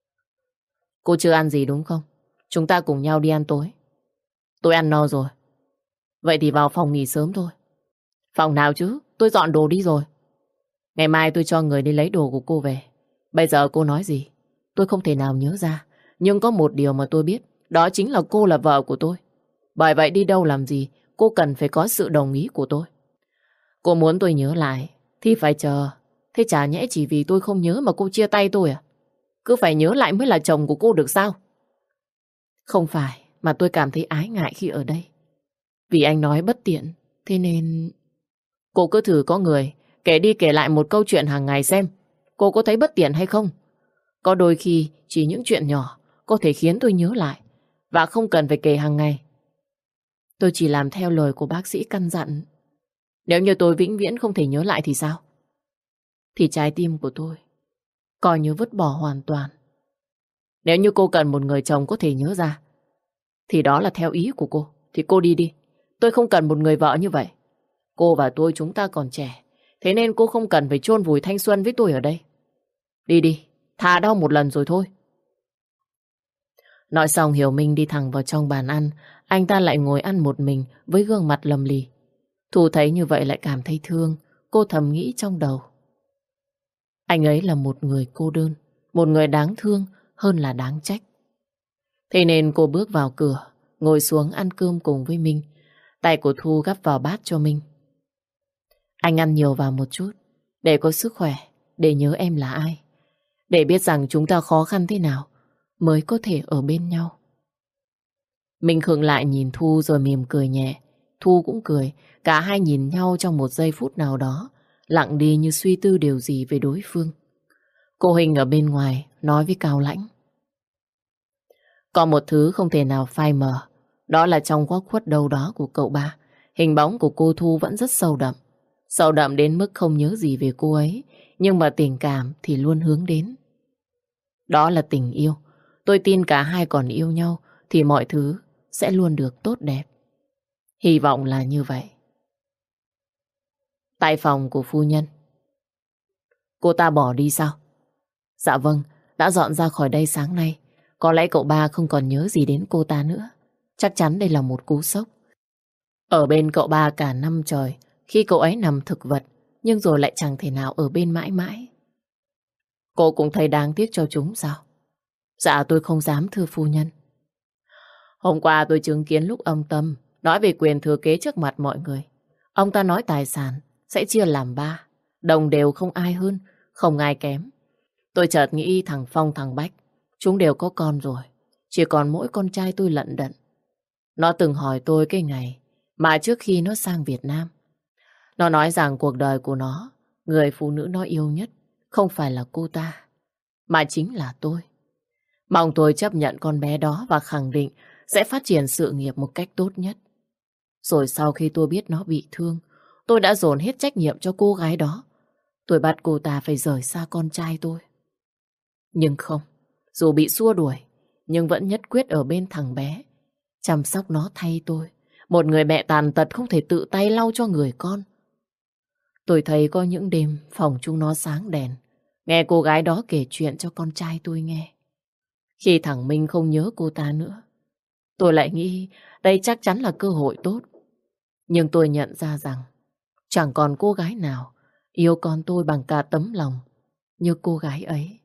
Cô chưa ăn gì đúng không? Chúng ta cùng nhau đi ăn tối. Tôi ăn no rồi. Vậy thì vào phòng nghỉ sớm thôi. Phòng nào chứ? Tôi dọn đồ đi rồi. Ngày mai tôi cho người đi lấy đồ của cô về. Bây giờ cô nói gì? Tôi không thể nào nhớ ra. Nhưng có một điều mà tôi biết. Đó chính là cô là vợ của tôi. Bởi vậy đi đâu làm gì, cô cần phải có sự đồng ý của tôi. Cô muốn tôi nhớ lại thì phải chờ. Thế chả nhẽ chỉ vì tôi không nhớ mà cô chia tay tôi à? Cứ phải nhớ lại mới là chồng của cô được sao? Không phải, mà tôi cảm thấy ái ngại khi ở đây. Vì anh nói bất tiện, thế nên... Cô cứ thử có người kể đi kể lại một câu chuyện hàng ngày xem. Cô có thấy bất tiện hay không? Có đôi khi chỉ những chuyện nhỏ có thể khiến tôi nhớ lại. Và không cần phải kể hàng ngày. Tôi chỉ làm theo lời của bác sĩ căn dặn. Nếu như tôi vĩnh viễn không thể nhớ lại thì sao? Thì trái tim của tôi coi như vứt bỏ hoàn toàn. Nếu như cô cần một người chồng có thể nhớ ra, thì đó là theo ý của cô. Thì cô đi đi. Tôi không cần một người vợ như vậy. Cô và tôi chúng ta còn trẻ. Thế nên cô không cần phải chôn vùi thanh xuân với tôi ở đây. Đi đi. Thà đau một lần rồi thôi. Nói xong Hiểu Minh đi thẳng vào trong bàn ăn. Anh ta lại ngồi ăn một mình với gương mặt lầm lì. Thu thấy như vậy lại cảm thấy thương. Cô thầm nghĩ trong đầu. Anh ấy là một người cô đơn. Một người đáng thương hơn là đáng trách. Thế nên cô bước vào cửa, ngồi xuống ăn cơm cùng với Minh. Tay của Thu gắp vào bát cho Minh. Anh ăn nhiều vào một chút, để có sức khỏe, để nhớ em là ai. Để biết rằng chúng ta khó khăn thế nào mới có thể ở bên nhau. Minh khựng lại nhìn Thu rồi mỉm cười nhẹ. Thu cũng cười, cả hai nhìn nhau trong một giây phút nào đó, lặng đi như suy tư điều gì về đối phương. Cô Hình ở bên ngoài nói với Cao Lãnh. Có một thứ không thể nào phai mờ, đó là trong góc khuất đâu đó của cậu ba, hình bóng của cô Thu vẫn rất sâu đậm. Sâu đậm đến mức không nhớ gì về cô ấy, nhưng mà tình cảm thì luôn hướng đến. Đó là tình yêu. Tôi tin cả hai còn yêu nhau thì mọi thứ sẽ luôn được tốt đẹp. Hy vọng là như vậy. Tại phòng của phu nhân. Cô ta bỏ đi sao? Dạ vâng, đã dọn ra khỏi đây sáng nay. Có lẽ cậu ba không còn nhớ gì đến cô ta nữa. Chắc chắn đây là một cú sốc. Ở bên cậu ba cả năm trời, khi cậu ấy nằm thực vật, nhưng rồi lại chẳng thể nào ở bên mãi mãi. Cô cũng thấy đáng tiếc cho chúng sao? Dạ tôi không dám thưa phu nhân. Hôm qua tôi chứng kiến lúc ông Tâm nói về quyền thừa kế trước mặt mọi người. Ông ta nói tài sản sẽ chia làm ba, đồng đều không ai hơn, không ai kém. Tôi chợt nghĩ thằng Phong thằng Bách, chúng đều có con rồi, chỉ còn mỗi con trai tôi lận đận. Nó từng hỏi tôi cái ngày mà trước khi nó sang Việt Nam. Nó nói rằng cuộc đời của nó, người phụ nữ nó yêu nhất không phải là cô ta, mà chính là tôi. Mong tôi chấp nhận con bé đó và khẳng định sẽ phát triển sự nghiệp một cách tốt nhất. Rồi sau khi tôi biết nó bị thương, tôi đã dồn hết trách nhiệm cho cô gái đó. Tôi bắt cô ta phải rời xa con trai tôi. Nhưng không, dù bị xua đuổi, nhưng vẫn nhất quyết ở bên thằng bé, chăm sóc nó thay tôi. Một người mẹ tàn tật không thể tự tay lau cho người con. Tôi thấy có những đêm phòng chúng nó sáng đèn, nghe cô gái đó kể chuyện cho con trai tôi nghe. Khi thằng Minh không nhớ cô ta nữa, tôi lại nghĩ đây chắc chắn là cơ hội tốt. Nhưng tôi nhận ra rằng chẳng còn cô gái nào yêu con tôi bằng cả tấm lòng như cô gái ấy.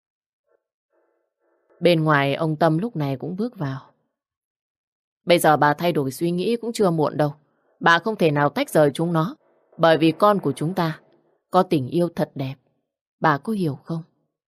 Bên ngoài ông Tâm lúc này cũng bước vào. Bây giờ bà thay đổi suy nghĩ cũng chưa muộn đâu. Bà không thể nào tách rời chúng nó, bởi vì con của chúng ta có tình yêu thật đẹp. Bà có hiểu không?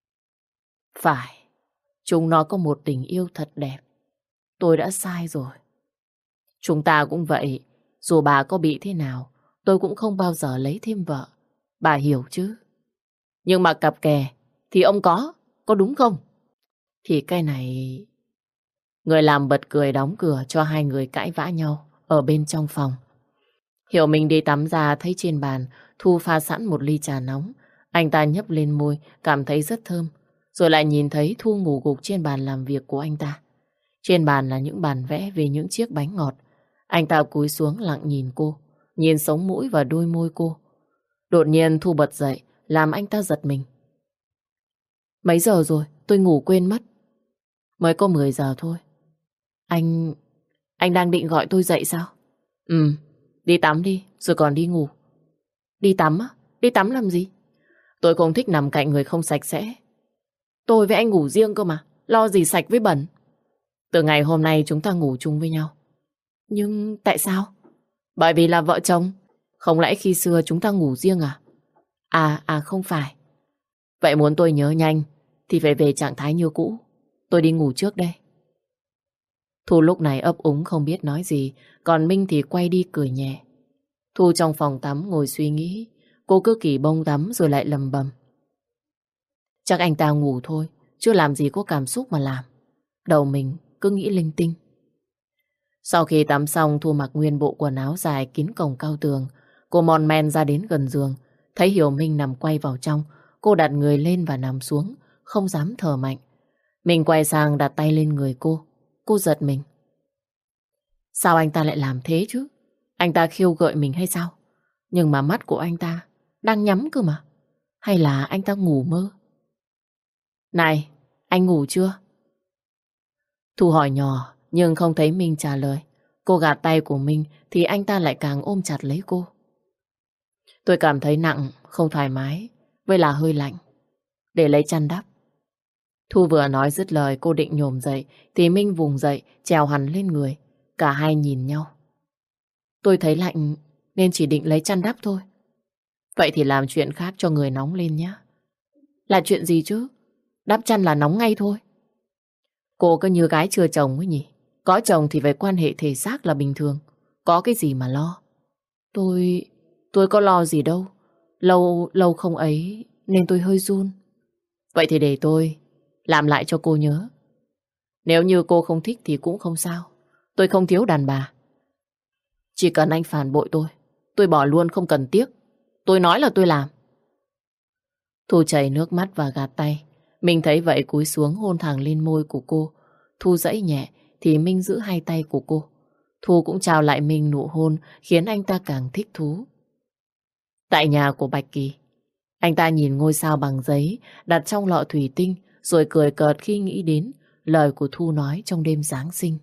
Phải, chúng nó có một tình yêu thật đẹp. Tôi đã sai rồi. Chúng ta cũng vậy. Dù bà có bị thế nào, tôi cũng không bao giờ lấy thêm vợ. Bà hiểu chứ? Nhưng mà cặp kè thì ông có, có đúng không? Thì cái này... Người làm bật cười đóng cửa cho hai người cãi vã nhau ở bên trong phòng. Hiểu mình đi tắm ra thấy trên bàn Thu pha sẵn một ly trà nóng. Anh ta nhấp lên môi, cảm thấy rất thơm. Rồi lại nhìn thấy Thu ngủ gục trên bàn làm việc của anh ta. Trên bàn là những bản vẽ về những chiếc bánh ngọt. Anh ta cúi xuống lặng nhìn cô, nhìn sống mũi và đôi môi cô. Đột nhiên Thu bật dậy, làm anh ta giật mình. Mấy giờ rồi? Tôi ngủ quên mất. Mới có mười giờ thôi. Anh... Anh đang định gọi tôi dậy sao? Ừ, đi tắm đi, rồi còn đi ngủ. Đi tắm á? Đi tắm làm gì? Tôi không thích nằm cạnh người không sạch sẽ. Tôi với anh ngủ riêng cơ mà, lo gì sạch với bẩn. Từ ngày hôm nay chúng ta ngủ chung với nhau. Nhưng tại sao? Bởi vì là vợ chồng. Không lẽ khi xưa chúng ta ngủ riêng à? À, à không phải. Vậy muốn tôi nhớ nhanh thì phải về trạng thái như cũ. Tôi đi ngủ trước đây. Thu lúc này ấp úng không biết nói gì, còn Minh thì quay đi cười nhẹ. Thu trong phòng tắm ngồi suy nghĩ, cô cứ kỳ bông tắm rồi lại lầm bầm. Chắc anh ta ngủ thôi, chứ làm gì có cảm xúc mà làm. Đầu mình cứ nghĩ linh tinh. Sau khi tắm xong, Thu mặc nguyên bộ quần áo dài kín cổng cao tường. Cô mon men ra đến gần giường, thấy Hiểu Minh nằm quay vào trong. Cô đặt người lên và nằm xuống, không dám thở mạnh. Mình quay sang đặt tay lên người cô. Cô giật mình. Sao anh ta lại làm thế chứ? Anh ta khiêu gợi mình hay sao? Nhưng mà mắt của anh ta đang nhắm cơ mà. Hay là anh ta ngủ mơ? Này, anh ngủ chưa? Thu hỏi nhỏ nhưng không thấy Minh trả lời. Cô gạt tay của Minh thì anh ta lại càng ôm chặt lấy cô. Tôi cảm thấy nặng, không thoải mái, với là hơi lạnh. Để lấy chăn đắp. Thu vừa nói dứt lời cô định nhổm dậy thì Minh vùng dậy trèo hẳn lên người. Cả hai nhìn nhau. Tôi thấy lạnh nên chỉ định lấy chăn đắp thôi. Vậy thì làm chuyện khác cho người nóng lên nhé. Là chuyện gì chứ? Đắp chăn là nóng ngay thôi. Cô cứ như gái chưa chồng ấy nhỉ. Có chồng thì phải quan hệ thể xác là bình thường. Có cái gì mà lo. Tôi... Tôi có lo gì đâu. Lâu lâu không ấy nên tôi hơi run. Vậy thì để tôi làm lại cho cô nhớ. Nếu như cô không thích thì cũng không sao. Tôi không thiếu đàn bà. Chỉ cần anh phản bội tôi, tôi bỏ luôn không cần tiếc. Tôi nói là tôi làm. Thu chảy nước mắt và gạt tay. Mình thấy vậy cúi xuống hôn thẳng lên môi của cô. Thu dãy nhẹ thì Minh giữ hai tay của cô. Thu cũng chào lại mình nụ hôn khiến anh ta càng thích thú. Tại nhà của Bạch Kỳ, anh ta nhìn ngôi sao bằng giấy đặt trong lọ thủy tinh rồi cười cợt khi nghĩ đến lời của Thu nói trong đêm Giáng sinh.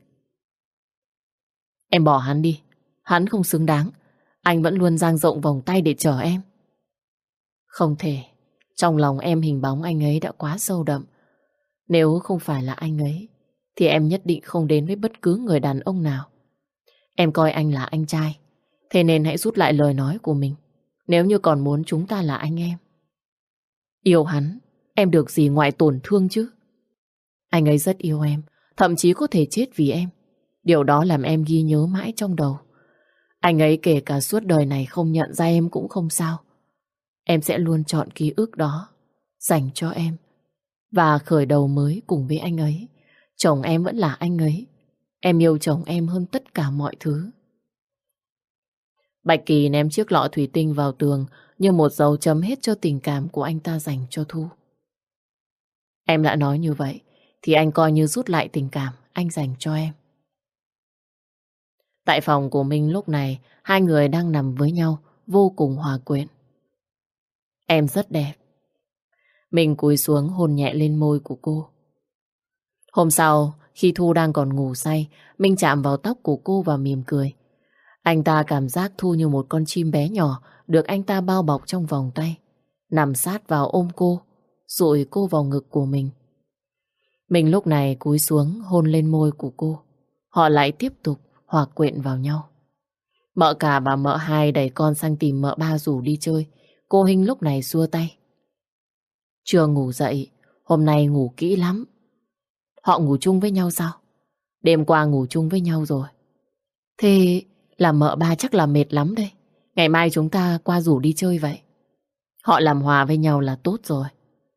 Em bỏ hắn đi, hắn không xứng đáng. Anh vẫn luôn dang rộng vòng tay để chờ em. Không thể, trong lòng em hình bóng anh ấy đã quá sâu đậm. Nếu không phải là anh ấy thì em nhất định không đến với bất cứ người đàn ông nào. Em coi anh là anh trai, thế nên hãy rút lại lời nói của mình. Nếu như còn muốn chúng ta là anh em. Yêu hắn, em được gì ngoài tổn thương chứ? Anh ấy rất yêu em, thậm chí có thể chết vì em. Điều đó làm em ghi nhớ mãi trong đầu. Anh ấy kể cả suốt đời này không nhận ra em cũng không sao. Em sẽ luôn chọn ký ức đó dành cho em và khởi đầu mới cùng với anh ấy. Chồng em vẫn là anh ấy. Em yêu chồng em hơn tất cả mọi thứ. Bạch Kỳ ném chiếc lọ thủy tinh vào tường như một dấu chấm hết cho tình cảm của anh ta dành cho Thu. Em đã nói như vậy thì anh coi như rút lại tình cảm anh dành cho em. Tại phòng của Minh lúc này, hai người đang nằm với nhau vô cùng hòa quyện. Em rất đẹp. Mình cúi xuống hôn nhẹ lên môi của cô. Hôm sau, khi Thu đang còn ngủ say, Minh chạm vào tóc của cô và mỉm cười. Anh ta cảm giác Thu như một con chim bé nhỏ được anh ta bao bọc trong vòng tay, nằm sát vào ôm cô, dụi cô vào ngực của mình. Mình lúc này cúi xuống hôn lên môi của cô. Họ lại tiếp tục hòa quyện vào nhau. Mợ cả và mợ hai đẩy con sang tìm mợ ba rủ đi chơi. Cô Hinh lúc này xua tay. Chưa ngủ dậy, hôm nay ngủ kỹ lắm. Họ ngủ chung với nhau sao? Đêm qua ngủ chung với nhau rồi. Thế là mợ ba chắc là mệt lắm đây. Ngày mai chúng ta qua rủ đi chơi vậy. Họ làm hòa với nhau là tốt rồi.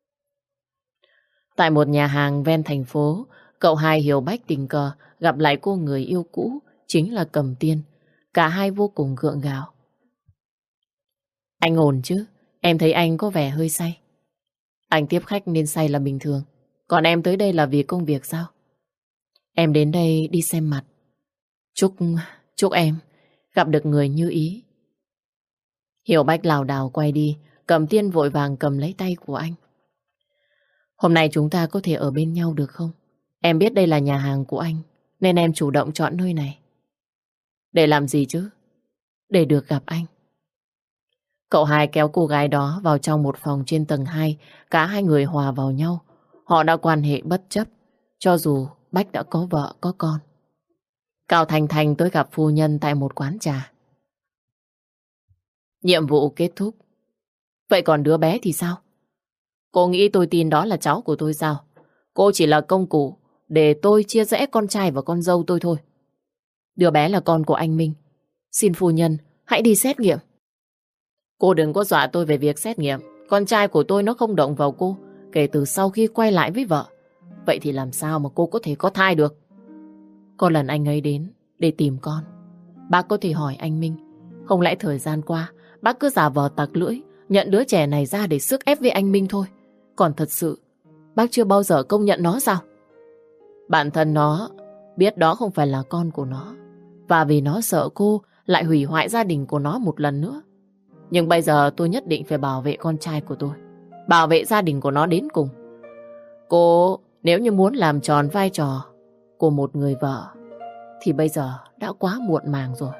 Tại một nhà hàng ven thành phố, cậu hai Hiếu Bách tình cờ gặp lại cô người yêu cũ, chính là Cầm Tiên. Cả hai vô cùng gượng gạo. Anh ổn chứ? Em thấy anh có vẻ hơi say. Anh tiếp khách nên say là bình thường. Còn em tới đây là vì công việc sao? Em đến đây đi xem mặt. Chúc, chúc em gặp được người như ý. Hiểu Bách lảo đảo quay đi. Cầm Tiên vội vàng cầm lấy tay của anh. Hôm nay chúng ta có thể ở bên nhau được không? Em biết đây là nhà hàng của anh, nên em chủ động chọn nơi này. Để làm gì chứ? Để được gặp anh. Cậu hai kéo cô gái đó vào trong một phòng trên tầng hai. Cả hai người hòa vào nhau. Họ đã quan hệ bất chấp, cho dù Bách đã có vợ, có con. Cao Thành Thành tới gặp phu nhân tại một quán trà. Nhiệm vụ kết thúc. Vậy còn đứa bé thì sao? Cô nghĩ tôi tin đó là cháu của tôi sao? Cô chỉ là công cụ để tôi chia rẽ con trai và con dâu tôi thôi. Đứa bé là con của anh Minh. Xin phu nhân, hãy đi xét nghiệm. Cô đừng có dọa tôi về việc xét nghiệm. Con trai của tôi nó không động vào cô kể từ sau khi quay lại với vợ. Vậy thì làm sao mà cô có thể có thai được? Có lần anh ấy đến để tìm con. Bác có thể hỏi anh Minh, không lẽ thời gian qua bác cứ giả vờ tặc lưỡi nhận đứa trẻ này ra để sức ép với anh Minh thôi? Còn thật sự bác chưa bao giờ công nhận nó sao? Bản thân nó biết đó không phải là con của nó, và vì nó sợ cô lại hủy hoại gia đình của nó một lần nữa. Nhưng bây giờ tôi nhất định phải bảo vệ con trai của tôi, bảo vệ gia đình của nó đến cùng. Cô nếu như muốn làm tròn vai trò của một người vợ thì bây giờ đã quá muộn màng rồi.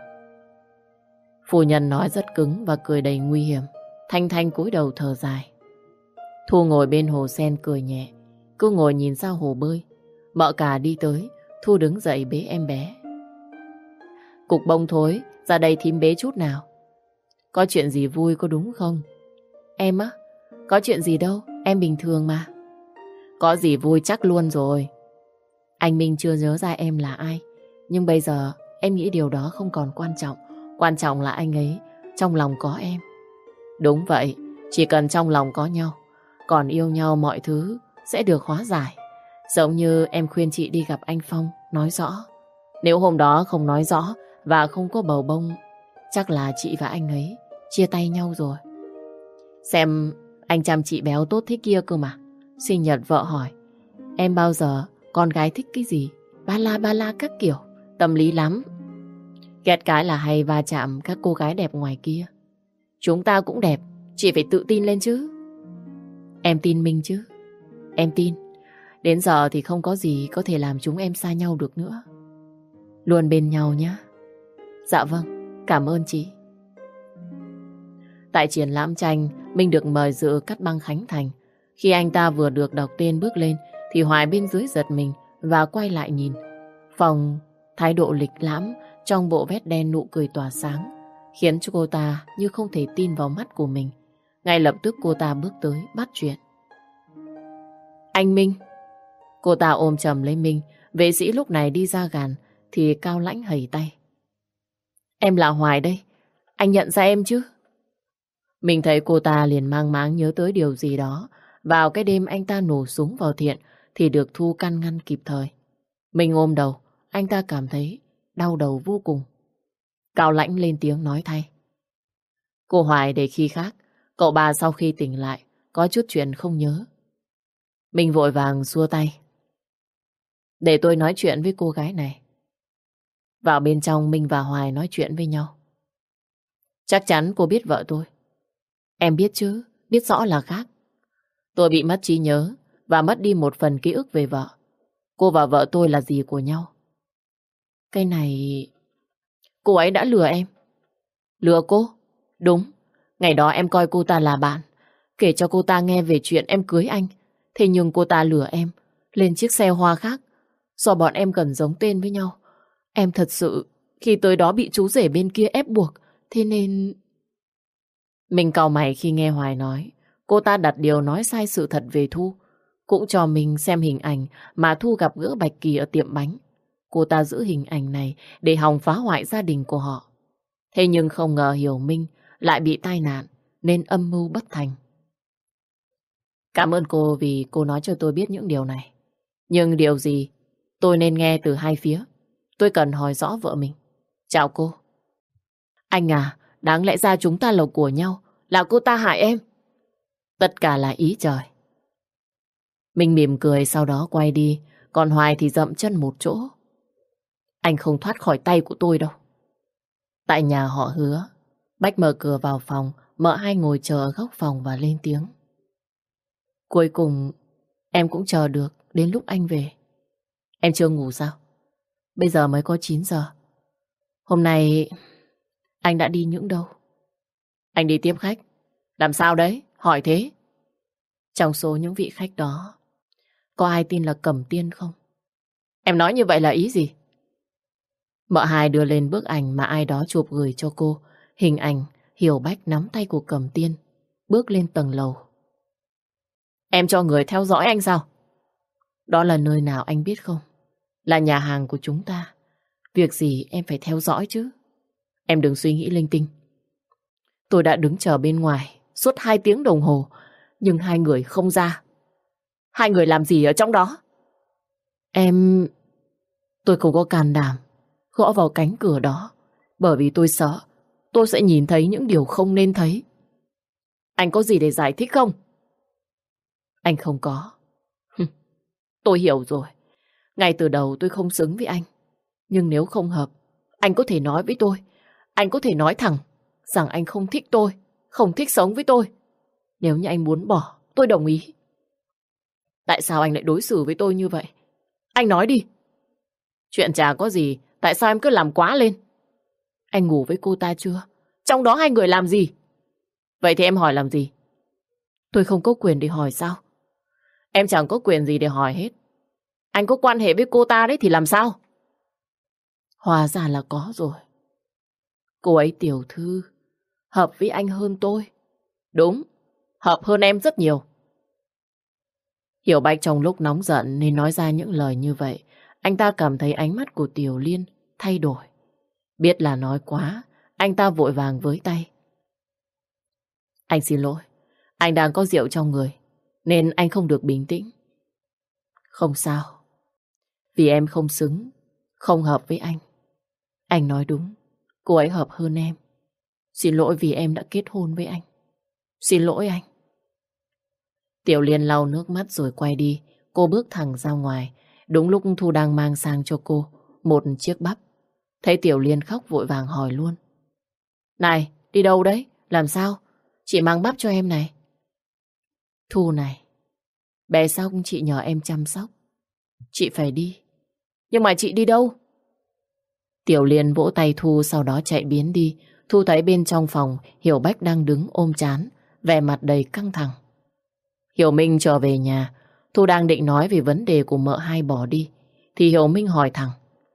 Phu nhân nói rất cứng và cười đầy nguy hiểm. Thanh Thanh cúi đầu thở dài. Thu ngồi bên hồ sen cười nhẹ, cứ ngồi nhìn ra hồ bơi. Mợ cả đi tới, Thu đứng dậy bế em bé. Cục bông thối, ra đây thím bế chút nào. Có chuyện gì vui có đúng không? Em á, có chuyện gì đâu, em bình thường mà. Có gì vui chắc luôn rồi. Anh Minh chưa nhớ ra em là ai, nhưng bây giờ em nghĩ điều đó không còn quan trọng. Quan trọng là anh ấy trong lòng có em. Đúng vậy, chỉ cần trong lòng có nhau, còn yêu nhau mọi thứ sẽ được hóa giải. Giống như em khuyên chị đi gặp anh Phong, nói rõ. Nếu hôm đó không nói rõ và không có bầu bông, chắc là chị và anh ấy chia tay nhau rồi. Xem anh chăm chị béo tốt thế kia cơ mà. Sinh nhật vợ hỏi, em bao giờ con gái thích cái gì? Ba la ba la các kiểu, tâm lý lắm. Ghét cái là hay va chạm các cô gái đẹp ngoài kia. Chúng ta cũng đẹp, chị phải tự tin lên chứ. Em tin Minh chứ? Em tin. Đến giờ thì không có gì có thể làm chúng em xa nhau được nữa. Luôn bên nhau nhé. Dạ vâng, cảm ơn chị. Tại triển lãm tranh, Minh được mời dự cắt băng khánh thành. Khi anh ta vừa được đọc tên bước lên thì Hoài bên dưới giật mình và quay lại nhìn. Phòng thái độ lịch lãm trong bộ vest đen, nụ cười tỏa sáng khiến cho cô ta như không thể tin vào mắt của mình. Ngay lập tức cô ta bước tới bắt chuyện. Anh Minh. Cô ta ôm chầm lấy Minh. Vệ sĩ lúc này đi ra gàn thì Cao Lãnh hầy tay. Em là Hoài đây. Anh nhận ra em chứ? Mình thấy cô ta liền mang máng nhớ tới điều gì đó. Vào cái đêm anh ta nổ súng vào Thiện thì được Thu can ngăn kịp thời. Mình ôm đầu, anh ta cảm thấy đau đầu vô cùng. Cao Lãnh lên tiếng nói thay. Cô Hoài để khi khác, cậu ba sau khi tỉnh lại có chút chuyện không nhớ. Mình vội vàng xua tay. Để tôi nói chuyện với cô gái này. Vào bên trong Minh và Hoài nói chuyện với nhau. Chắc chắn cô biết vợ tôi. Em biết chứ, biết rõ là khác. Tôi bị mất trí nhớ và mất đi một phần ký ức về vợ. Cô và vợ tôi là gì của nhau? Cái này... Cô ấy đã lừa em. Lừa cô? Đúng. Ngày đó em coi cô ta là bạn, kể cho cô ta nghe về chuyện em cưới anh. Thế nhưng cô ta lừa em lên chiếc xe hoa khác, do bọn em gần giống tên với nhau. Em thật sự khi tới đó bị chú rể bên kia ép buộc, thế nên... Mình cau mày khi nghe Hoài nói cô ta đặt điều nói sai sự thật về Thu. Cũng cho mình xem hình ảnh mà Thu gặp gỡ Bạch Kỳ ở tiệm bánh. Cô ta giữ hình ảnh này để hòng phá hoại gia đình của họ. Thế nhưng không ngờ Hiểu Minh lại bị tai nạn nên âm mưu bất thành. Cảm ơn cô vì cô nói cho tôi biết những điều này. Nhưng điều gì tôi nên nghe từ hai phía. Tôi cần hỏi rõ vợ mình. Chào cô. Anh à, đáng lẽ ra chúng ta là của nhau, là cô ta hại em. Tất cả là ý trời. Mình mỉm cười sau đó quay đi, còn Hoài thì dậm chân một chỗ. Anh không thoát khỏi tay của tôi đâu. Tại nhà họ Hứa, Bách mở cửa vào phòng, mợ hai ngồi chờ ở góc phòng và lên tiếng. Cuối cùng, em cũng chờ được đến lúc anh về. Em chưa ngủ sao? Bây giờ mới có chín giờ. Hôm nay, anh đã đi những đâu? Anh đi tiếp khách. Làm sao đấy? Hỏi thế. Trong số những vị khách đó, có ai tin là Cẩm Tiên không? Em nói như vậy là ý gì? Mợ hai đưa lên bức ảnh mà ai đó chụp gửi cho cô. Hình ảnh Hiểu Bách nắm tay của Cẩm Tiên, bước lên tầng lầu. Em cho người theo dõi anh sao? Đó là nơi nào anh biết không? Là nhà hàng của chúng ta. Việc gì em phải theo dõi chứ? Em đừng suy nghĩ linh tinh. Tôi đã đứng chờ bên ngoài suốt hai tiếng đồng hồ, nhưng hai người không ra. Hai người làm gì ở trong đó? Em... Tôi không có can đảm gõ vào cánh cửa đó, bởi vì tôi sợ tôi sẽ nhìn thấy những điều không nên thấy. Anh có gì để giải thích không? Anh không có. Tôi hiểu rồi. Ngay từ đầu tôi không xứng với anh. Nhưng nếu không hợp, anh có thể nói với tôi. Anh có thể nói thẳng rằng anh không thích tôi, không thích sống với tôi. Nếu như anh muốn bỏ, tôi đồng ý. Tại sao anh lại đối xử với tôi như vậy? Anh nói đi. Chuyện chả có gì, tại sao em cứ làm quá lên? Anh ngủ với cô ta chưa? Trong đó hai người làm gì? Vậy thì em hỏi làm gì? Tôi không có quyền để hỏi sao? Em chẳng có quyền gì để hỏi hết. Anh có quan hệ với cô ta đấy thì làm sao? Hóa ra là có rồi. Cô ấy tiểu thư, hợp với anh hơn tôi. Đúng, hợp hơn em rất nhiều. Hiểu Bạch trong lúc nóng giận nên nói ra những lời như vậy. Anh ta cảm thấy ánh mắt của Tiểu Liên thay đổi. Biết là nói quá, anh ta vội vàng với tay. Anh xin lỗi, anh đang có rượu trong người, nên anh không được bình tĩnh. Không sao, vì em không xứng, không hợp với anh. Anh nói đúng, cô ấy hợp hơn em. Xin lỗi vì em đã kết hôn với anh. Xin lỗi anh. Tiểu Liên lau nước mắt rồi quay đi. Cô bước thẳng ra ngoài. Đúng lúc Thu đang mang sang cho cô một chiếc bắp. Thấy Tiểu Liên khóc vội vàng hỏi luôn. Này, đi đâu đấy? Làm sao? Chị mang bắp cho em này. Thu này, bé xong chị nhờ em chăm sóc. Chị phải đi. Nhưng mà chị đi đâu? Tiểu Liên vỗ tay Thu sau đó chạy biến đi. Thu thấy bên trong phòng Hiểu Bách đang đứng ôm trán, vẻ mặt đầy căng thẳng. Hiểu Minh trở về nhà. Thu đang định nói về vấn đề của mợ hai bỏ đi thì Hiểu Minh hỏi thẳng.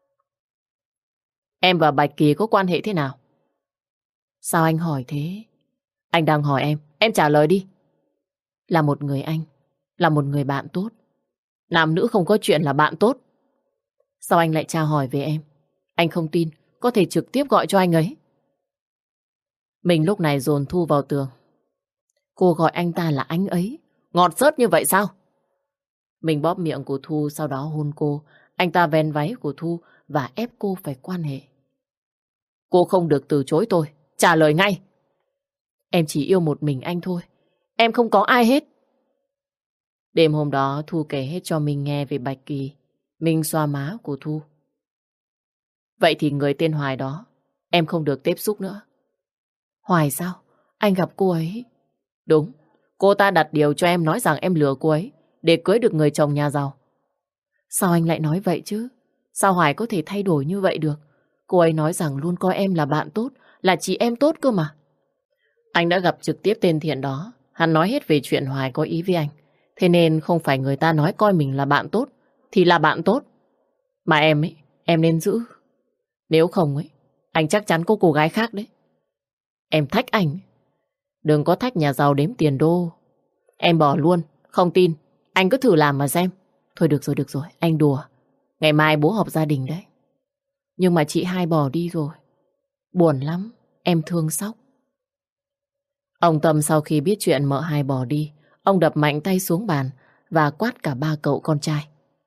Em và Bạch Kỳ có quan hệ thế nào? Sao anh hỏi thế? Anh đang hỏi em, em trả lời đi. Là một người anh, là một người bạn tốt. Nam nữ không có chuyện là bạn tốt. Sao anh lại tra hỏi về em? Anh không tin, có thể trực tiếp gọi cho anh ấy. Mình lúc này dồn Thu vào tường. Cô gọi anh ta là anh ấy, ngọt xớt như vậy sao? Mình bóp miệng của Thu sau đó hôn cô. Anh ta vén váy của Thu và ép cô phải quan hệ. Cô không được từ chối tôi, trả lời ngay. Em chỉ yêu một mình anh thôi, em không có ai hết. Đêm hôm đó Thu kể hết cho mình nghe về Bạch Kỳ. Mình xoa má của Thu. Vậy thì người tên Hoài đó em không được tiếp xúc nữa. Hoài sao? Anh gặp cô ấy? Đúng, Cô ta đặt điều cho em nói rằng em lừa cô ấy để cưới được người chồng nhà giàu. Sao anh lại nói vậy chứ? Sao Hoài có thể thay đổi như vậy được? Cô ấy nói rằng luôn coi em là bạn tốt, là chị em tốt cơ mà. Anh đã gặp trực tiếp tên Thiện đó. Hắn nói hết về chuyện Hoài có ý với anh. Thế nên không phải người ta nói coi mình là bạn tốt thì là bạn tốt. Mà em ấy, em nên giữ. Nếu không ấy, anh chắc chắn có cô gái khác đấy. Em thách anh. Đừng có thách nhà giàu đếm tiền đô. Em bỏ luôn, không tin. Anh cứ thử làm mà xem. Thôi được rồi, được rồi, anh đùa. Ngày mai bố họp gia đình đấy. Nhưng mà chị hai bỏ đi rồi. Buồn lắm, em thương Sóc. Ông Tâm sau khi biết chuyện mợ hai bỏ đi, ông đập mạnh tay xuống bàn và quát cả ba cậu con trai.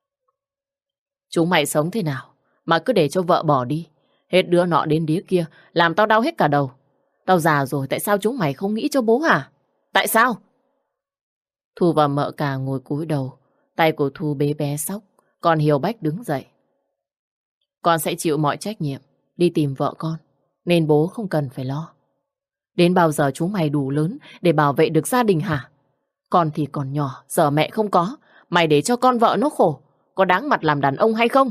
Chúng mày sống thế nào mà cứ để cho vợ bỏ đi. Hết đứa nọ đến đứa kia, làm tao đau hết cả đầu. Tao già rồi, tại sao chúng mày không nghĩ cho bố hả? Tại sao? Thu và mợ cả ngồi cúi đầu, tay của Thu bế bé Sóc, còn Hiếu Bách đứng dậy. Con sẽ chịu mọi trách nhiệm, đi tìm vợ con, nên bố không cần phải lo. Đến bao giờ chúng mày đủ lớn để bảo vệ được gia đình hả? Con thì còn nhỏ, giờ mẹ không có, mày để cho con vợ nó khổ, có đáng mặt làm đàn ông hay không?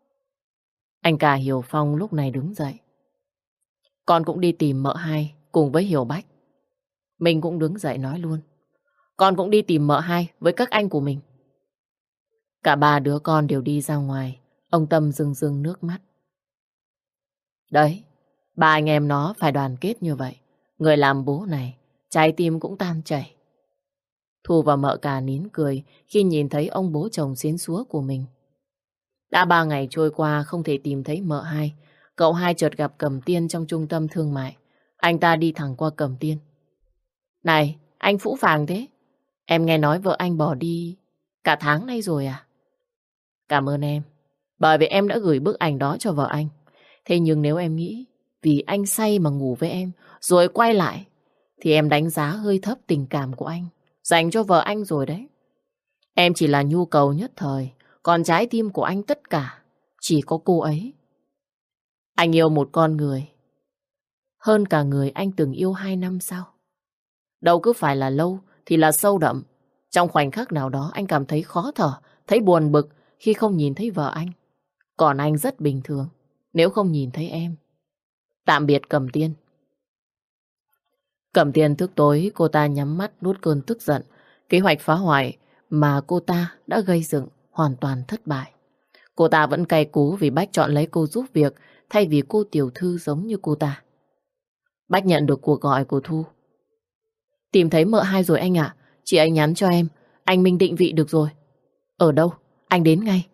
Anh cả Hiểu Phong lúc này đứng dậy. Con cũng đi tìm mợ hai cùng với Hiểu Bách. Mình cũng đứng dậy nói luôn. Con cũng đi tìm mợ hai với các anh của mình. Cả ba đứa con đều đi ra ngoài. Ông Tâm rưng rưng nước mắt. Đấy, ba anh em nó phải đoàn kết như vậy. Người làm bố này, trái tim cũng tan chảy. Thu và mợ cả nín cười khi nhìn thấy ông bố chồng xến xúa của mình. Đã ba ngày trôi qua không thể tìm thấy mợ hai. Cậu hai chợt gặp Cẩm Tiên trong trung tâm thương mại. Anh ta đi thẳng qua Cẩm Tiên. Này, anh phũ phàng thế. Em nghe nói vợ anh bỏ đi cả tháng nay rồi à? Cảm ơn em, bởi vì em đã gửi bức ảnh đó cho vợ anh. Thế nhưng nếu em nghĩ vì anh say mà ngủ với em rồi quay lại, thì em đánh giá hơi thấp tình cảm của anh dành cho vợ anh rồi đấy. Em chỉ là nhu cầu nhất thời, còn trái tim của anh tất cả chỉ có cô ấy. Anh yêu một con người hơn cả người anh từng yêu hai năm sao? Đâu cứ phải là lâu thì là sâu đậm. Trong khoảnh khắc nào đó anh cảm thấy khó thở, thấy buồn bực khi không nhìn thấy vợ anh. Còn anh rất bình thường nếu không nhìn thấy em. Tạm biệt Cẩm Tiên. Cẩm Tiên thức tối, cô ta nhắm mắt nuốt cơn tức giận. Kế hoạch phá hoại mà cô ta đã gây dựng hoàn toàn thất bại. Cô ta vẫn cay cú vì Bách chọn lấy cô giúp việc thay vì cô tiểu thư giống như cô ta. Bách nhận được cuộc gọi của Thu. Tìm thấy mợ hai rồi anh ạ. Chị ấy nhắn cho em. Anh Minh định vị được rồi. Ở đâu? Anh đến ngay.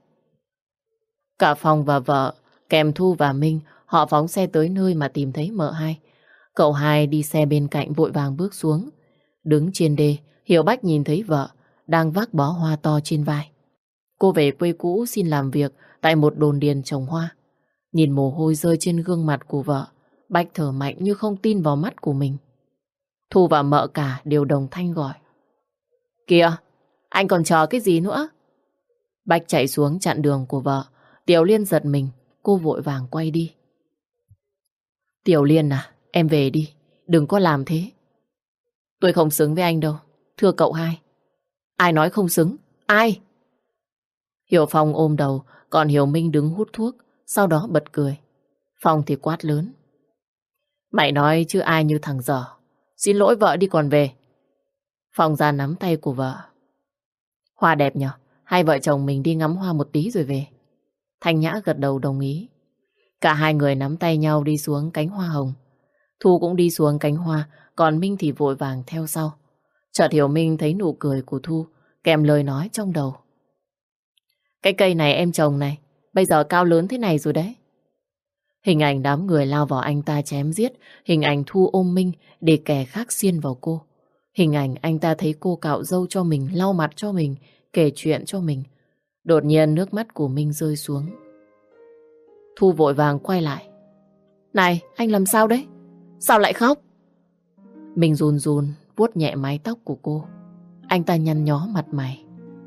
Cả Phong và vợ, kèm Thu và Minh, họ phóng xe tới nơi mà tìm thấy mợ hai. Cậu hai đi xe bên cạnh vội vàng bước xuống. Đứng trên đê, Hiểu Bách nhìn thấy vợ đang vác bó hoa to trên vai. Cô về quê cũ xin làm việc tại một đồn điền trồng hoa. Nhìn mồ hôi rơi trên gương mặt của vợ, Bách thở mạnh như không tin vào mắt của mình. Thu và mợ cả đều đồng thanh gọi. Kìa, anh còn chờ cái gì nữa? Bách chạy xuống chặn đường của vợ. Tiểu Liên giật mình, cô vội vàng quay đi. Tiểu Liên à, em về đi, đừng có làm thế. Tôi không xứng với anh đâu, thưa cậu hai. Ai nói không xứng? Ai? Hiểu Phong ôm đầu, còn Hiểu Minh đứng hút thuốc, sau đó bật cười. Phong thì quát lớn. Mày nói chứ ai như thằng dở. Xin lỗi vợ đi còn về. Phong ra nắm tay của vợ. Hoa đẹp nhở, hai vợ chồng mình đi ngắm hoa một tí rồi về. Thanh Nhã gật đầu đồng ý. Cả hai người nắm tay nhau đi xuống cánh hoa hồng. Thu cũng đi xuống cánh hoa, còn Minh thì vội vàng theo sau. Chợt Hiểu Minh thấy nụ cười của Thu, kèm lời nói trong đầu. Cái cây này em trồng này, bây giờ cao lớn thế này rồi đấy. Hình ảnh đám người lao vào anh ta chém giết, hình ảnh Thu ôm Minh để kẻ khác xiên vào cô. Hình ảnh anh ta thấy cô cạo râu cho mình, lau mặt cho mình, kể chuyện cho mình. Đột nhiên nước mắt của Minh rơi xuống. Thu vội vàng quay lại. Này, anh làm sao đấy? Sao lại khóc? Minh run run vuốt nhẹ mái tóc của cô. Anh ta nhăn nhó mặt mày.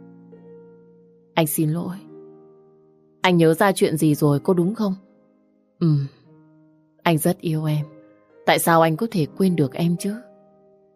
Anh xin lỗi. Anh nhớ ra chuyện gì rồi có đúng không? Ừm, anh rất yêu em. Tại sao anh có thể quên được em chứ?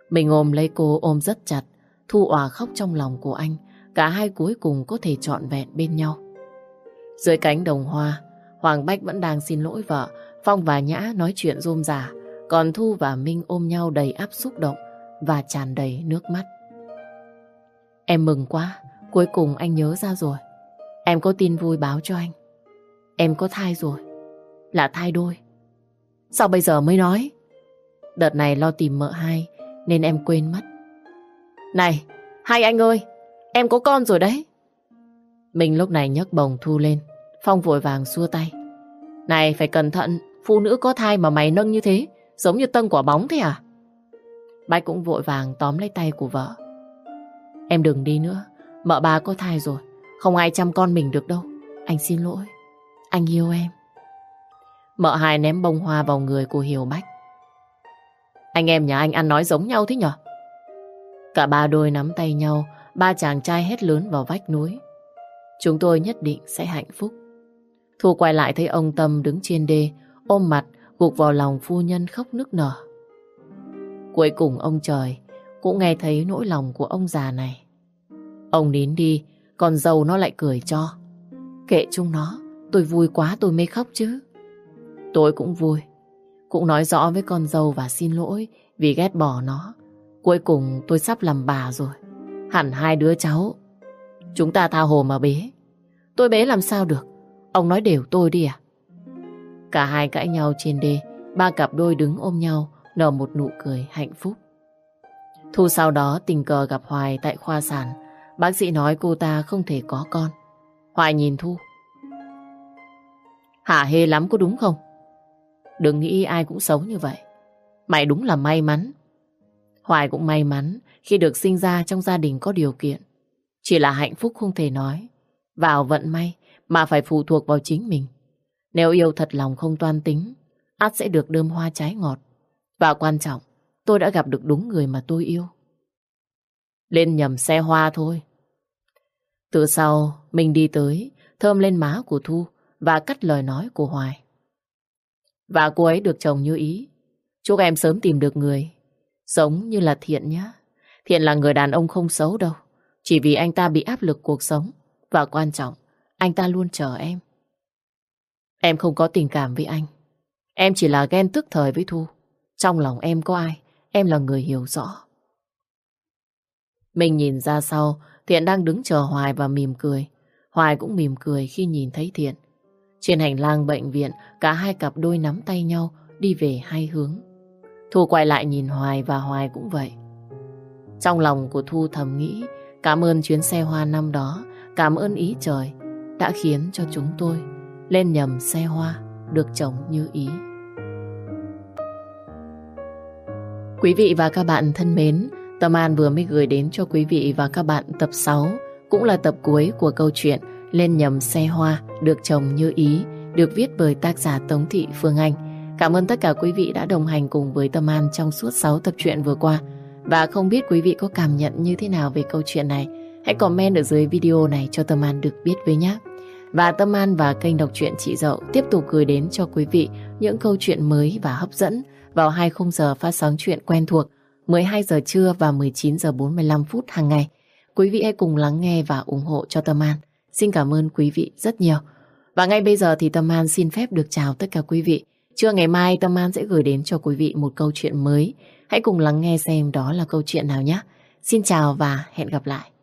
Mình ôm lấy cô, ôm rất chặt. Thu òa khóc trong lòng của anh. Cả hai cuối cùng có thể trọn vẹn bên nhau. Dưới cánh đồng hoa, Hoàng Bách vẫn đang xin lỗi vợ. Phong và Nhã nói chuyện rôm rả. Còn Thu và Minh ôm nhau đầy áp xúc động và tràn đầy nước mắt. Em mừng quá, cuối cùng anh nhớ ra rồi. Em có tin vui báo cho anh. Em có thai rồi, là thai đôi. Sao bây giờ mới nói? Đợt này lo tìm mợ hai nên em quên mất. Này, hai anh ơi, em có con rồi đấy. Mình lúc này nhấc bồng Thu lên. Phong vội vàng xua tay. Này, phải cẩn thận, phụ nữ có thai mà mày nâng như thế, giống như tâng quả bóng thế à? Bách cũng vội vàng tóm lấy tay của vợ. Em đừng đi nữa, mợ ba có thai rồi, không ai chăm con mình được đâu. Anh xin lỗi, anh yêu em. Mợ hai ném bông hoa vào người của Hiểu Bách. Anh em nhà anh ăn nói giống nhau thế nhở? Cả ba đôi nắm tay nhau, ba chàng trai hét lớn vào vách núi. Chúng tôi nhất định sẽ hạnh phúc. Thu quay lại thấy ông Tâm đứng trên đê, ôm mặt, gục vào lòng phu nhân khóc nức nở. Cuối cùng ông trời cũng nghe thấy nỗi lòng của ông già này. Ông nín đi, con dâu nó lại cười cho. Kệ chúng nó, tôi vui quá tôi mới khóc chứ. Tôi cũng vui, cũng nói rõ với con dâu và xin lỗi vì ghét bỏ nó. Cuối cùng tôi sắp làm bà rồi, hẳn hai đứa cháu chúng ta tha hồ mà bế. Tôi bế làm sao được, ông nói đều tôi đi à? Cả hai cãi nhau trên đê, ba cặp đôi đứng ôm nhau, nở một nụ cười hạnh phúc. Thu sau đó tình cờ gặp Hoài tại khoa sản. Bác sĩ nói cô ta không thể có con. Hoài nhìn Thu. Hả hê lắm có đúng không? Đừng nghĩ ai cũng sống như vậy. Mày đúng là may mắn. Hoài cũng may mắn khi được sinh ra trong gia đình có điều kiện. Chỉ là hạnh phúc không thể nói vào vận may mà phải phụ thuộc vào chính mình. Nếu yêu thật lòng không toan tính, ắt sẽ được đơm hoa trái ngọt. Và quan trọng, tôi đã gặp được đúng người mà tôi yêu. Lên nhầm xe hoa thôi. Từ sau, mình đi tới, thơm lên má của Thu và cắt lời nói của Hoài. Và cô ấy được chồng như ý. Chúc em sớm tìm được người giống như là Thiện nhé. Thiện là người đàn ông không xấu đâu. Chỉ vì anh ta bị áp lực cuộc sống. Và quan trọng, anh ta luôn chờ em. Em không có tình cảm với anh. Em chỉ là ghen tức thời với Thu. Trong lòng em có ai, em là người hiểu rõ. Mình nhìn ra sau, Thiện đang đứng chờ Hoài và mỉm cười. Hoài cũng mỉm cười khi nhìn thấy Thiện. Trên hành lang bệnh viện, cả hai cặp đôi nắm tay nhau đi về hai hướng. Thu quay lại nhìn Hoài và Hoài cũng vậy. Trong lòng của Thu thầm nghĩ, cảm ơn chuyến xe hoa năm đó, cảm ơn ý trời đã khiến cho chúng tôi lên nhầm xe hoa được chồng như ý. Quý vị và các bạn thân mến, Tâm An vừa mới gửi đến cho quý vị và các bạn tập sáu, cũng là tập cuối của câu chuyện Lên nhầm xe hoa được chồng như ý, được viết bởi tác giả Tống Thị Phương Anh. Cảm ơn tất cả quý vị đã đồng hành cùng với Tâm An trong suốt sáu tập truyện vừa qua. Và không biết quý vị có cảm nhận như thế nào về câu chuyện này, hãy comment ở dưới video này cho Tâm An được biết với nhé. Và Tâm An và kênh đọc truyện Chị Dậu tiếp tục gửi đến cho quý vị những câu chuyện mới và hấp dẫn vào hai khung giờ phát sóng truyện quen thuộc, mười hai giờ trưa và mười chín giờ bốn mươi lăm phút hàng ngày. Quý vị hãy cùng lắng nghe và ủng hộ cho Tâm An. Xin cảm ơn quý vị rất nhiều. Và ngay bây giờ thì Tâm An xin phép được chào tất cả quý vị. Trưa ngày mai Tâm An sẽ gửi đến cho quý vị một câu chuyện mới. Hãy cùng lắng nghe xem đó là câu chuyện nào nhé. Xin chào và hẹn gặp lại.